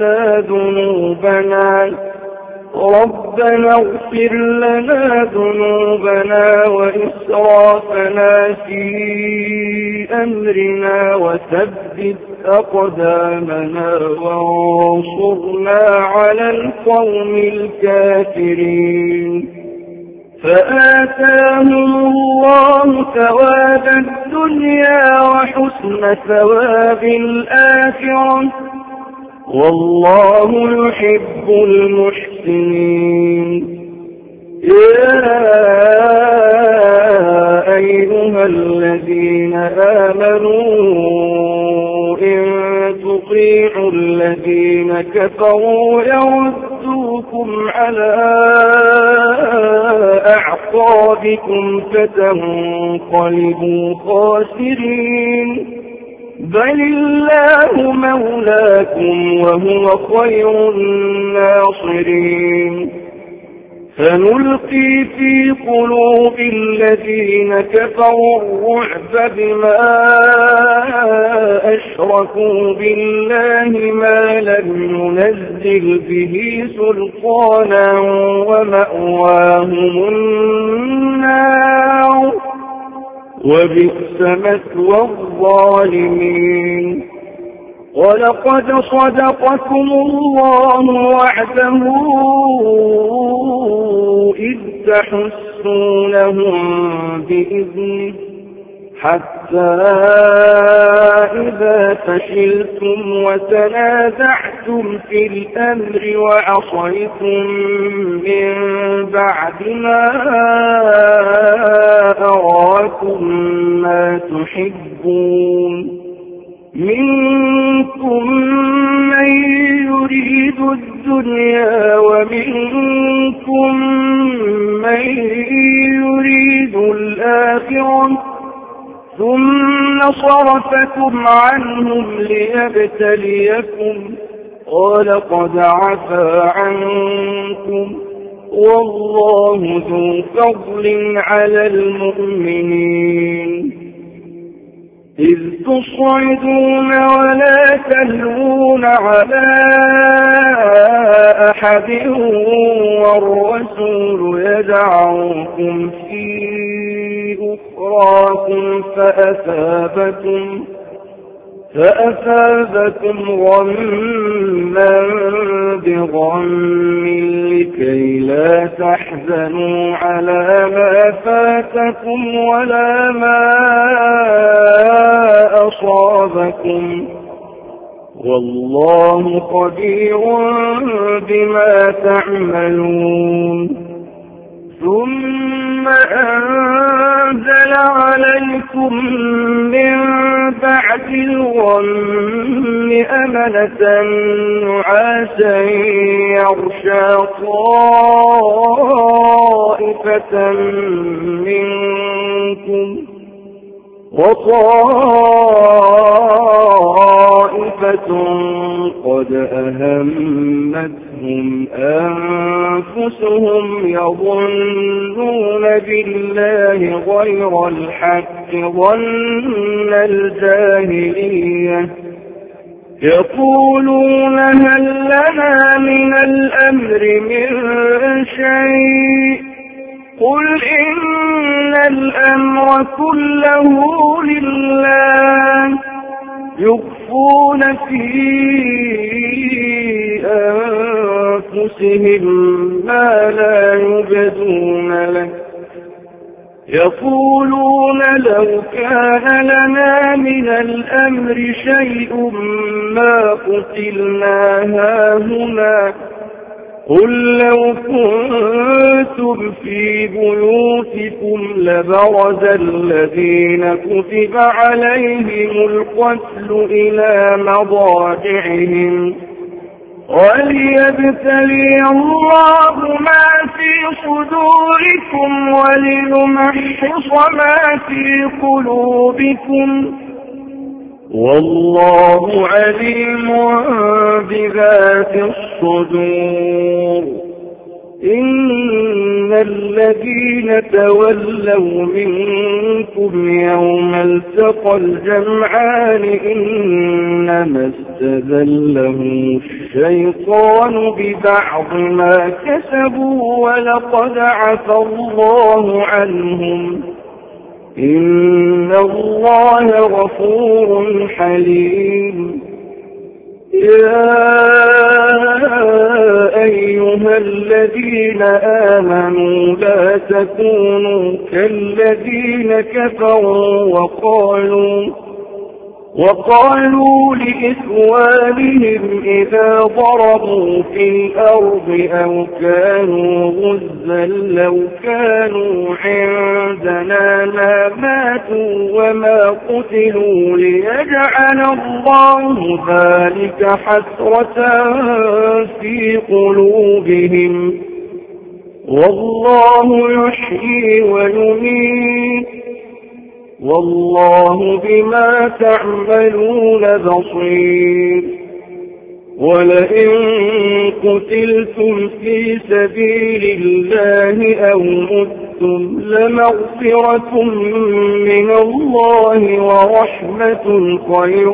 لنا ذنوبنا وإسرافنا في أمرنا وثبت أقدامنا وانصرنا على القوم الكافرين فآتاهم الله ثواب الدنيا وحسن ثواب الآخرة والله يحب المحسنين. يا أيها الذين آمنوا إن تطيعوا الذين كفروا يردوكم على أعقابكم فتنقلبوا خاسرين. بل الله مولاكم وهو خير الناصرين. فنلقي في قلوب الذين كفروا الرعب بما أشركوا بالله ما لم ينزل به سلطانا ومأواهم النار وبئس مثوى الظالمين. ولقد صدقكم الله وعده إذ تحسونهم بإذنه حتى إذا فشلتم وتنازعتم في الأمر وعصيتم من بعد ما أراكم ما تحبون منكم من يريد الدنيا ومنكم من يريد الآخرة ثم صرفكم عنهم ليبتليكم ولقد عفا عنكم والله ذو فضل على المؤمنين. إذ تصعدون ولا تلوون على أحد والرسول يدعوكم في أخراكم فأثابكم غما بغم لكي لا تحزنوا على ما فاتكم ولا ما أصابكم والله خبير بما تعملون. ثم أنزل عليكم من بعد الغم أمنة نعاسا يغشى طائفة منكم وطائفة قد أهمتهم أنفسهم يظنون بالله غير الحق ظن الجاهلية يقولون هل لنا من الأمر من شيء قل إن الأمر كله لله يخفون في أنفسهم ما لا يبدون لك يقولون لو كان لنا من الأمر شيء ما قتلنا هاهنا قل لو كنتم في بيوتكم لبرز الذين كتب عليهم القتل إلى مضاجعهم وليبتلي الله ما في صدوركم وليمحص ما في قلوبكم والله عليم بذات الصدور. إن الذين تولوا منكم يوم التقى الجمعان إنما استذلهم الشيطان ببعض ما كسبوا ولقد عفى الله عنهم إن الله غفور حليم. يا أيها الذين آمنوا لا تكونوا كالذين كفروا وقالوا لإخوانهم إذا ضربوا في الأرض أو كانوا غزا لو كانوا عندنا ما ماتوا وما قتلوا ليجعل الله ذلك حسرة في قلوبهم والله يحيي ويميت والله بما تعملون بصير ولئن قتلتم في سبيل الله أو متم لمغفرة من الله ورحمة خير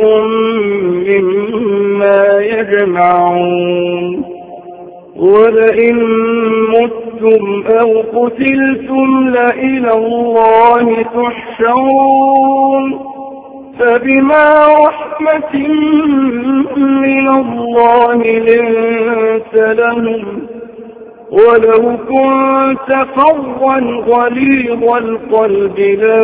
مما يجمعون ولئن متم أو قتلتم لإلى الله تحشرون فبما رحمة من الله لنت لهم ولو كنت فظا غليظ القلب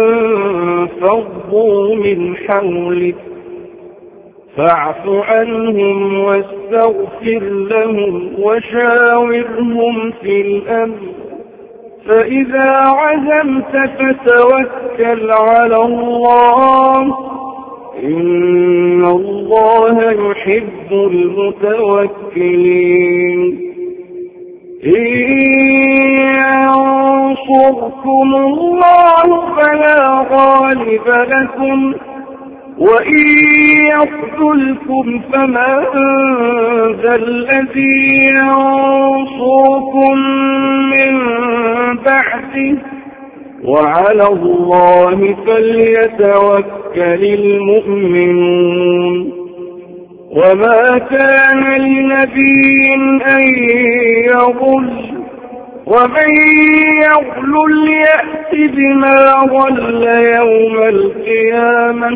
لانفضوا من حولك فاعف عنهم واستغفر لهم وشاورهم في الأمر فإذا عزمت فتوكل على الله إن الله يحب المتوكلين إن ينصركم الله فلا غالب لكم وإن يخذلكم فمن ذا الذي ينصركم من بعده وعلى الله فليتوكل المؤمنون وما كان لنبي أن يغل ومن يغل يأت بما غل يوم القيامة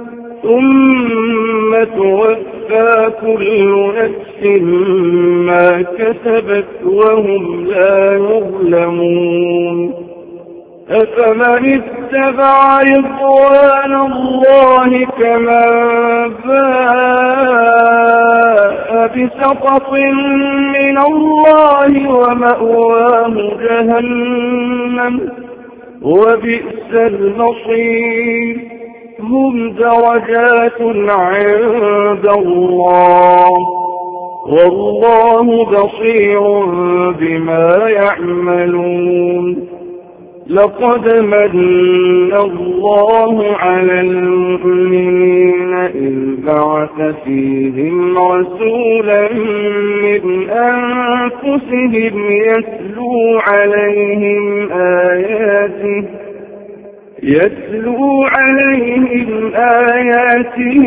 ثم توفى كل نفس ما كسبت وهم لا يظلمون أفمن اتبع رضوان الله كمن باء بسخط من الله ومأواه جهنم وبئس المصير هم درجات عند الله والله بصير بما يعملون لقد من الله على المؤمنين إذ بعث فيهم رسولا من أنفسهم يتلو عليهم آياته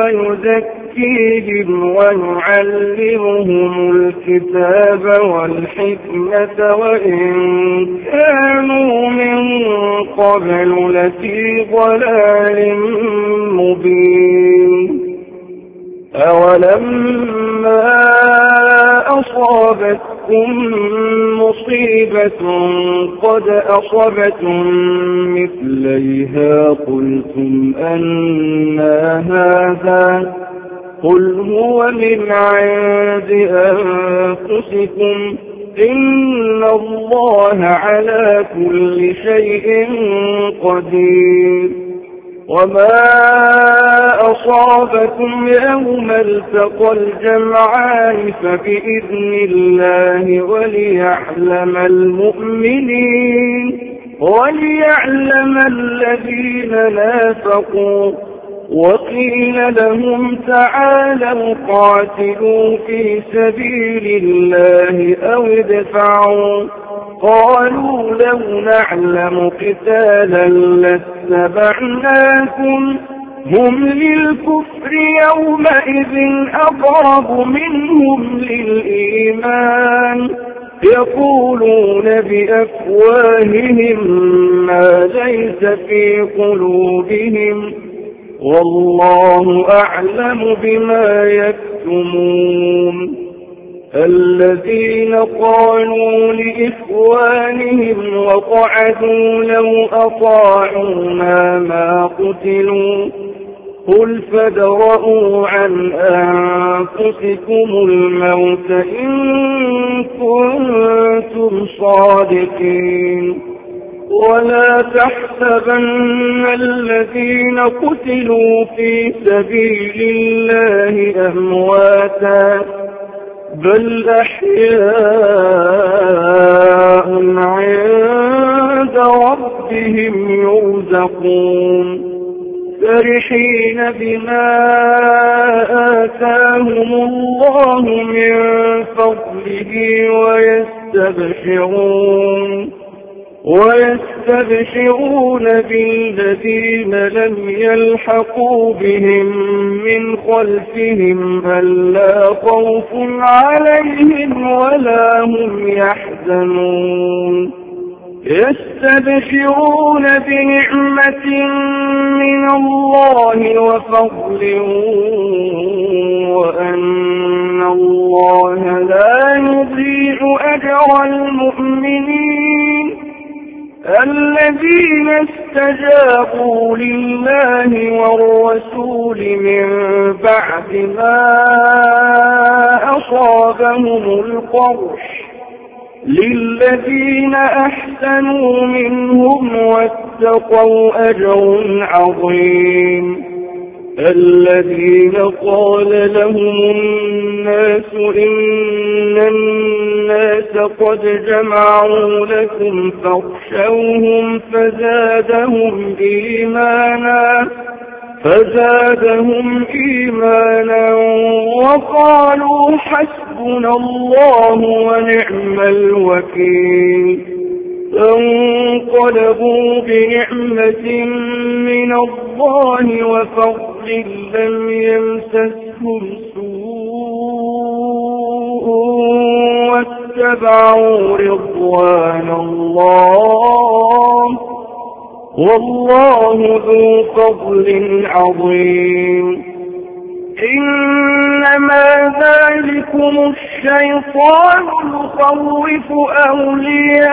ويزكيهم ويعلمهم الكتاب والحكمة وإن كانوا من قبل لفي ضلال مبين أولما أصابتكم مصيبة قد أصبتم مثليها قلتم أنى هذا قل هو من عند أنفسكم إن الله على كل شيء قدير وما أصابكم يوم التقى الجمعان فبإذن الله وليعلم المؤمنين وليعلم الذين نافقوا وقيل لهم تعالوا قاتلوا في سبيل الله أو ادفعوا قالوا لو نعلم قتالا لاتبعناكم هم للكفر يومئذ أقرب منهم للإيمان يقولون بأفواههم ما ليس في قلوبهم والله أعلم بما يكتمون الذين قالوا لإخوانهم وقعدوا لو أطاعونا ما قتلوا قل فادرءوا عن أنفسكم الموت إن كنتم صادقين ولا تحسبن الذين قتلوا في سبيل الله أمواتا بل أحياء عند ربهم يرزقون فرحين بما آتاهم الله من فضله ويستبشرون بالذين لم يلحقوا بهم من خلفهم ألا خوف عليهم ولا هم يحزنون يستبشرون بنعمة من الله وفضل وأن الله لا يضيع أجر المؤمنين الذين استجابوا لله والرسول من بعد ما أصابهم القرح للذين أحسنوا منهم واتقوا أجر عظيم الذين قال لهم الناس إن الناس قد جمعوا لكم فاخشوهم فزادهم إيمانا وقالوا حسبنا الله ونعم الوكيل فانقلبوا بنعمة من الله وفضل لم يمسسهم سوء واتبعوا رضوان الله والله ذو فضل عظيم إنما ذلكم الشيطان يخوف أولياءه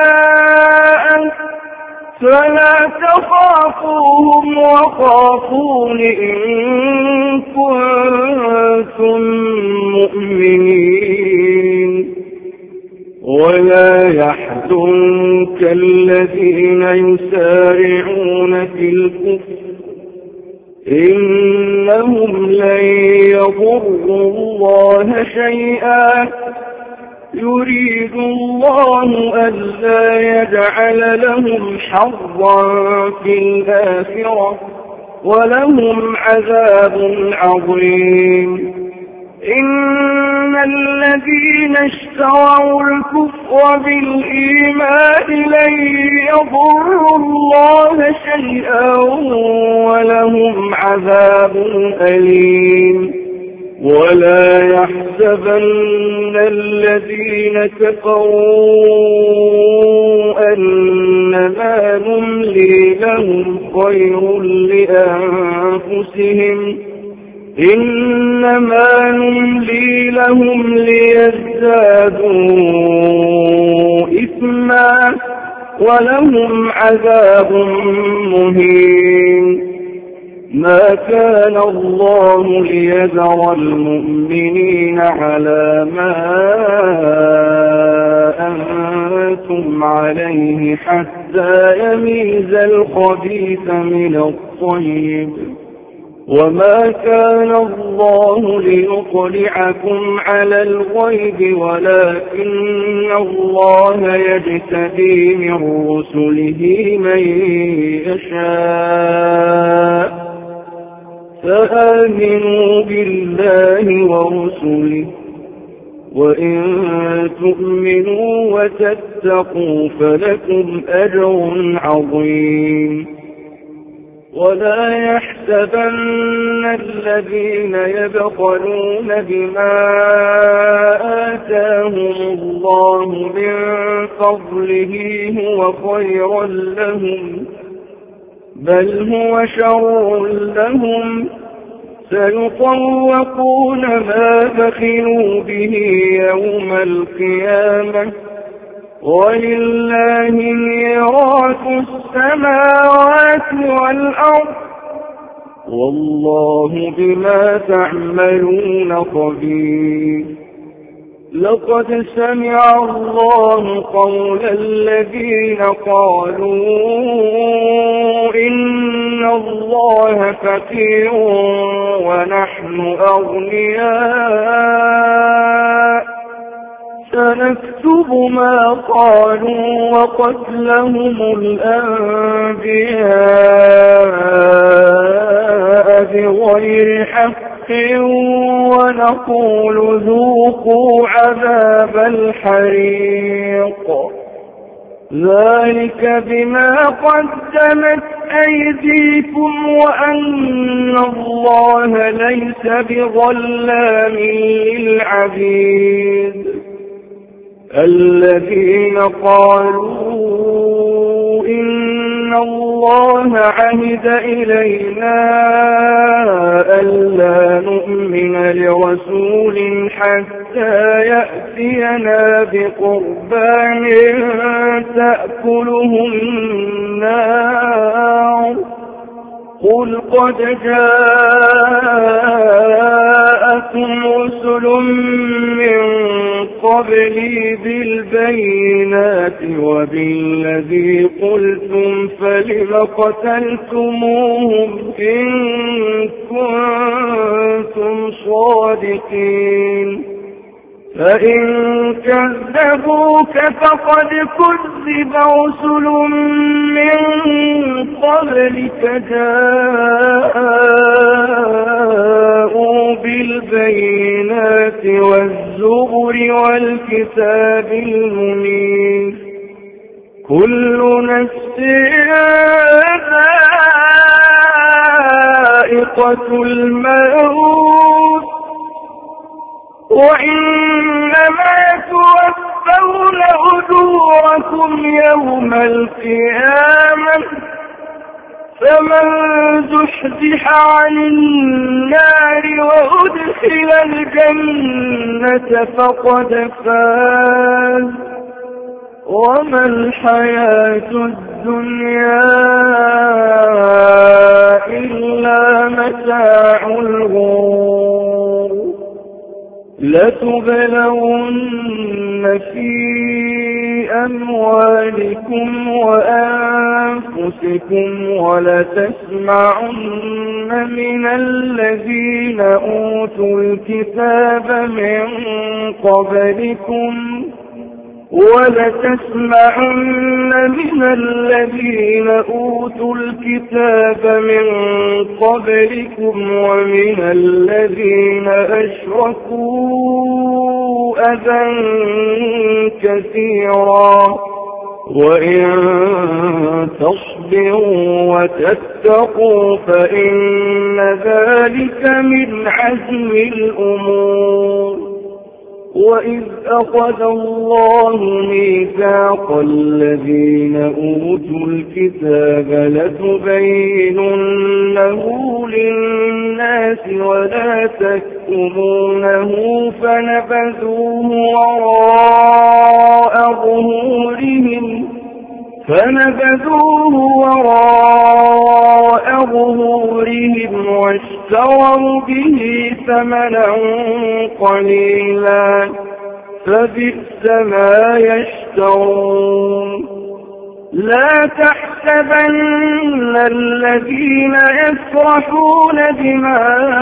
فلا تخافوهم وخافون إن كنتم مؤمنين ولا يحزنك الذين يسارعون في الكفر إنهم لن يضروا الله شيئا يريد الله ألا يجعل لهم حظا في الآخرة ولهم عذاب عظيم إن الذين اشتروا الكفر بالإيمان لن يضروا الله شيئا ولهم عذاب أليم ولا يحسبن الذين كفروا أنما نملي لهم خير لأنفسهم إنما نملي لهم ليزدادوا إثما ولهم عذاب مهين ما كان الله ليذر المؤمنين على ما أنتم عليه حتى يميز الخبيث من الطيب وما كان الله ليطلعكم على الغيب ولكن الله يجتبي من رسله من يشاء فآمنوا بالله ورسله وإن تؤمنوا وتتقوا فلكم أجر عظيم ولا يحسبن الذين يبخلون بما آتاهم الله من فضله هو خيرا لهم بل هو شر لهم سيطوقون ما بخلوا به يوم القيامة ولله ميراث السماوات والأرض والله بما تعملون خبير. لقد سمع الله قول الذين قالوا إن الله فقير ونحن أغنياء سنكتب ما قالوا وقتلهم الأنبياء بغير حق ونقول ذوقوا عذاب الحريق ذلك بما قدمت أيديكم وأن الله ليس بظلام للعبيد. الذين قالوا إن الله عهد إلينا ألا نؤمن لرسول حتى يأتينا بقربان تأكله النار قل قد جاءكم رسل من قبلي بالبينات وبالذي قلتم فلم قتلتموهم إن كنتم صادقين فإن كذبوك فقد كذب رسل من قبلك جاءوا بالبينات والزبر والكتاب المنير كل نفس ذائقة الموت وإنما توفون أجوركم يوم القيامة فمن زحزح عن النار وأدخل الجنة فقد فاز وما الحياة الدنيا إلا متاع الغرور. لتبلون في أموالكم وأنفسكم ولتسمعن من الذين أوتوا الكتاب من قبلكم ومن الذين أشركوا أذى كثيرا وإن تصبروا وتتقوا فإن ذلك من عزم الأمور. وإذ أخذ الله ميثاق الذين أوتوا الكتاب لتبيننه للناس ولا تكتمونه فنبذوه وراء ظهورهم واشتروا به ثمنا قليلا فبئس ما يشترون. لا تحسبن الذين يفرحون بما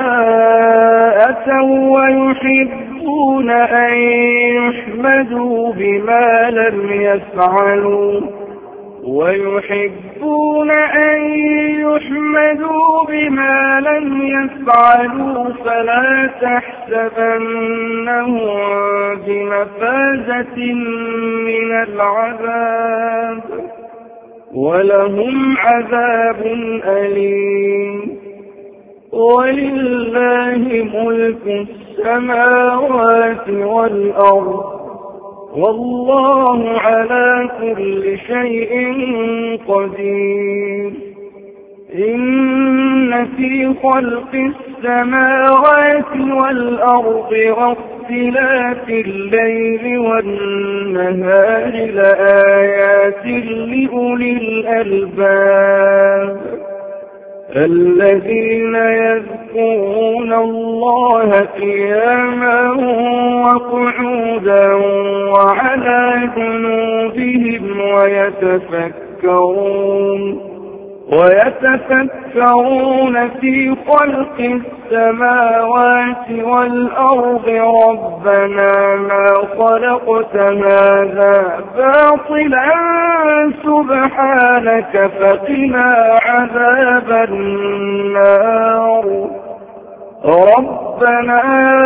أتوا ويحبون أن يحمدوا بما لم يفعلوا فلا تحسبنهم بمفازة من العذاب ولهم عذاب أليم. ولله ملك السماوات والأرض والله على كل شيء قدير. إن في خلق السماوات والأرض واختلاف الليل والنهار لآيات لأولي الألباب الذين يذكرون الله قياما وقعودا وعلى جنوبهم ويتفكرون في خلق السماوات والأرض ربنا ما خلقت هذا باطلا سبحانك فقنا عذاب النار ربنا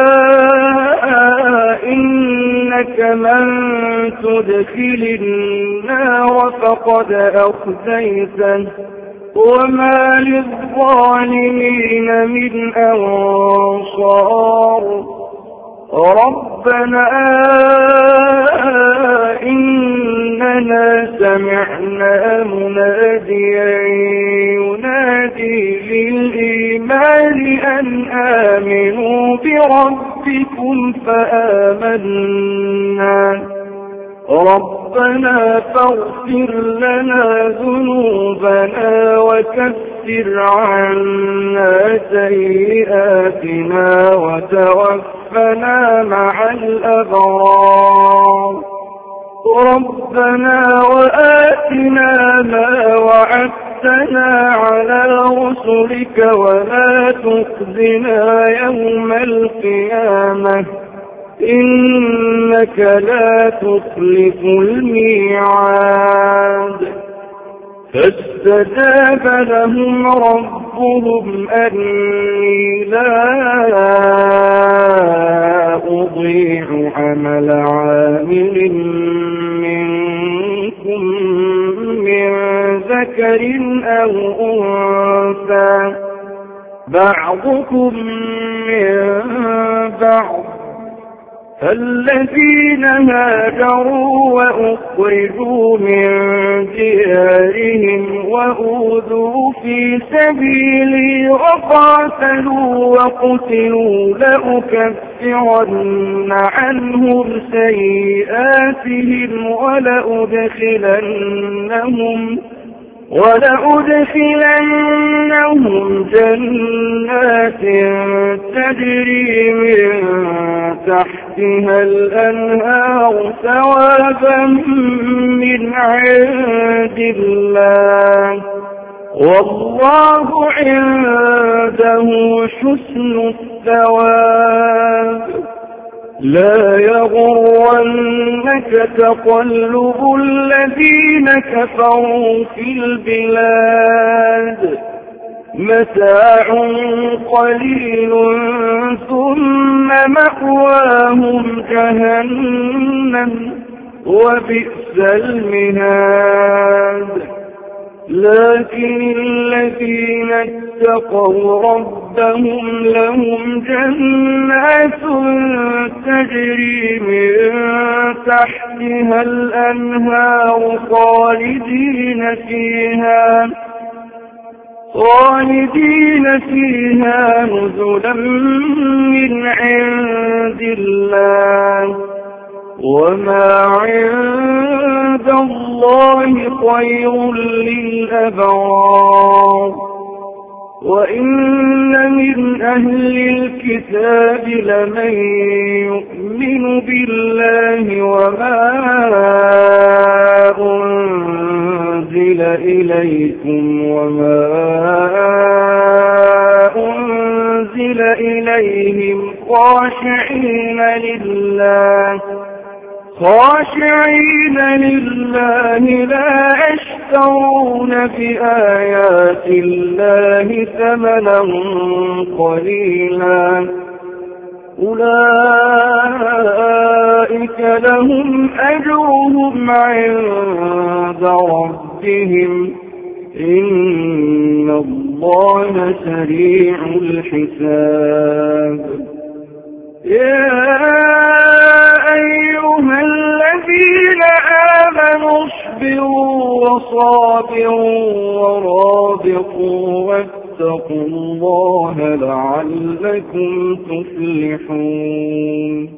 إنك من تدخل النار فقد أخزيته وما للظالمين من أنصار ربنا إننا سمعنا مناديا ينادي للإيمان أن آمنوا بربكم فآمنا ربنا فاغفر لنا ذنوبنا وكفر عنا سيئاتنا وتوفنا مع الأبرار ربنا وآتنا ما وعدتنا على رسلك ولا تخزنا يوم القيامة إنك لا تخلف الميعاد فاستجاب لهم ربهم أني لا أضيع عمل عامل منكم من ذكر أو أنثى بعضكم من بعض الذين هاجروا وأخرجوا من ديارهم وأوذوا في سبيلي وقاتلوا وقتلوا لأكفرن عنهم سيئاتهم ولأدخلنهم جنات تجري من تحتها الأنهار ثوابا من عند الله والله عنده حسن الثواب لا يغرنك تقلب الذين كفروا في البلاد متاع قليل ثم مأواهم جهنم وبئس المهاد لكن الذين اتقوا ربهم لهم جنات تجري من تحتها الأنهار خالدين فيها نزلا من عند الله وما عند الله خير للأبرار وإن من أهل الكتاب لمن يؤمن بالله وما أنزل إليكم وما أنزل إليهم خاشعين لله لا يشترون بآيات الله ثمنا قليلا أولئك لهم أجرهم عند ربهم إن الله سريع الحساب يا أيها الذين آمنوا اصبروا وصابروا ورابطوا واتقوا الله لعلكم تفلحون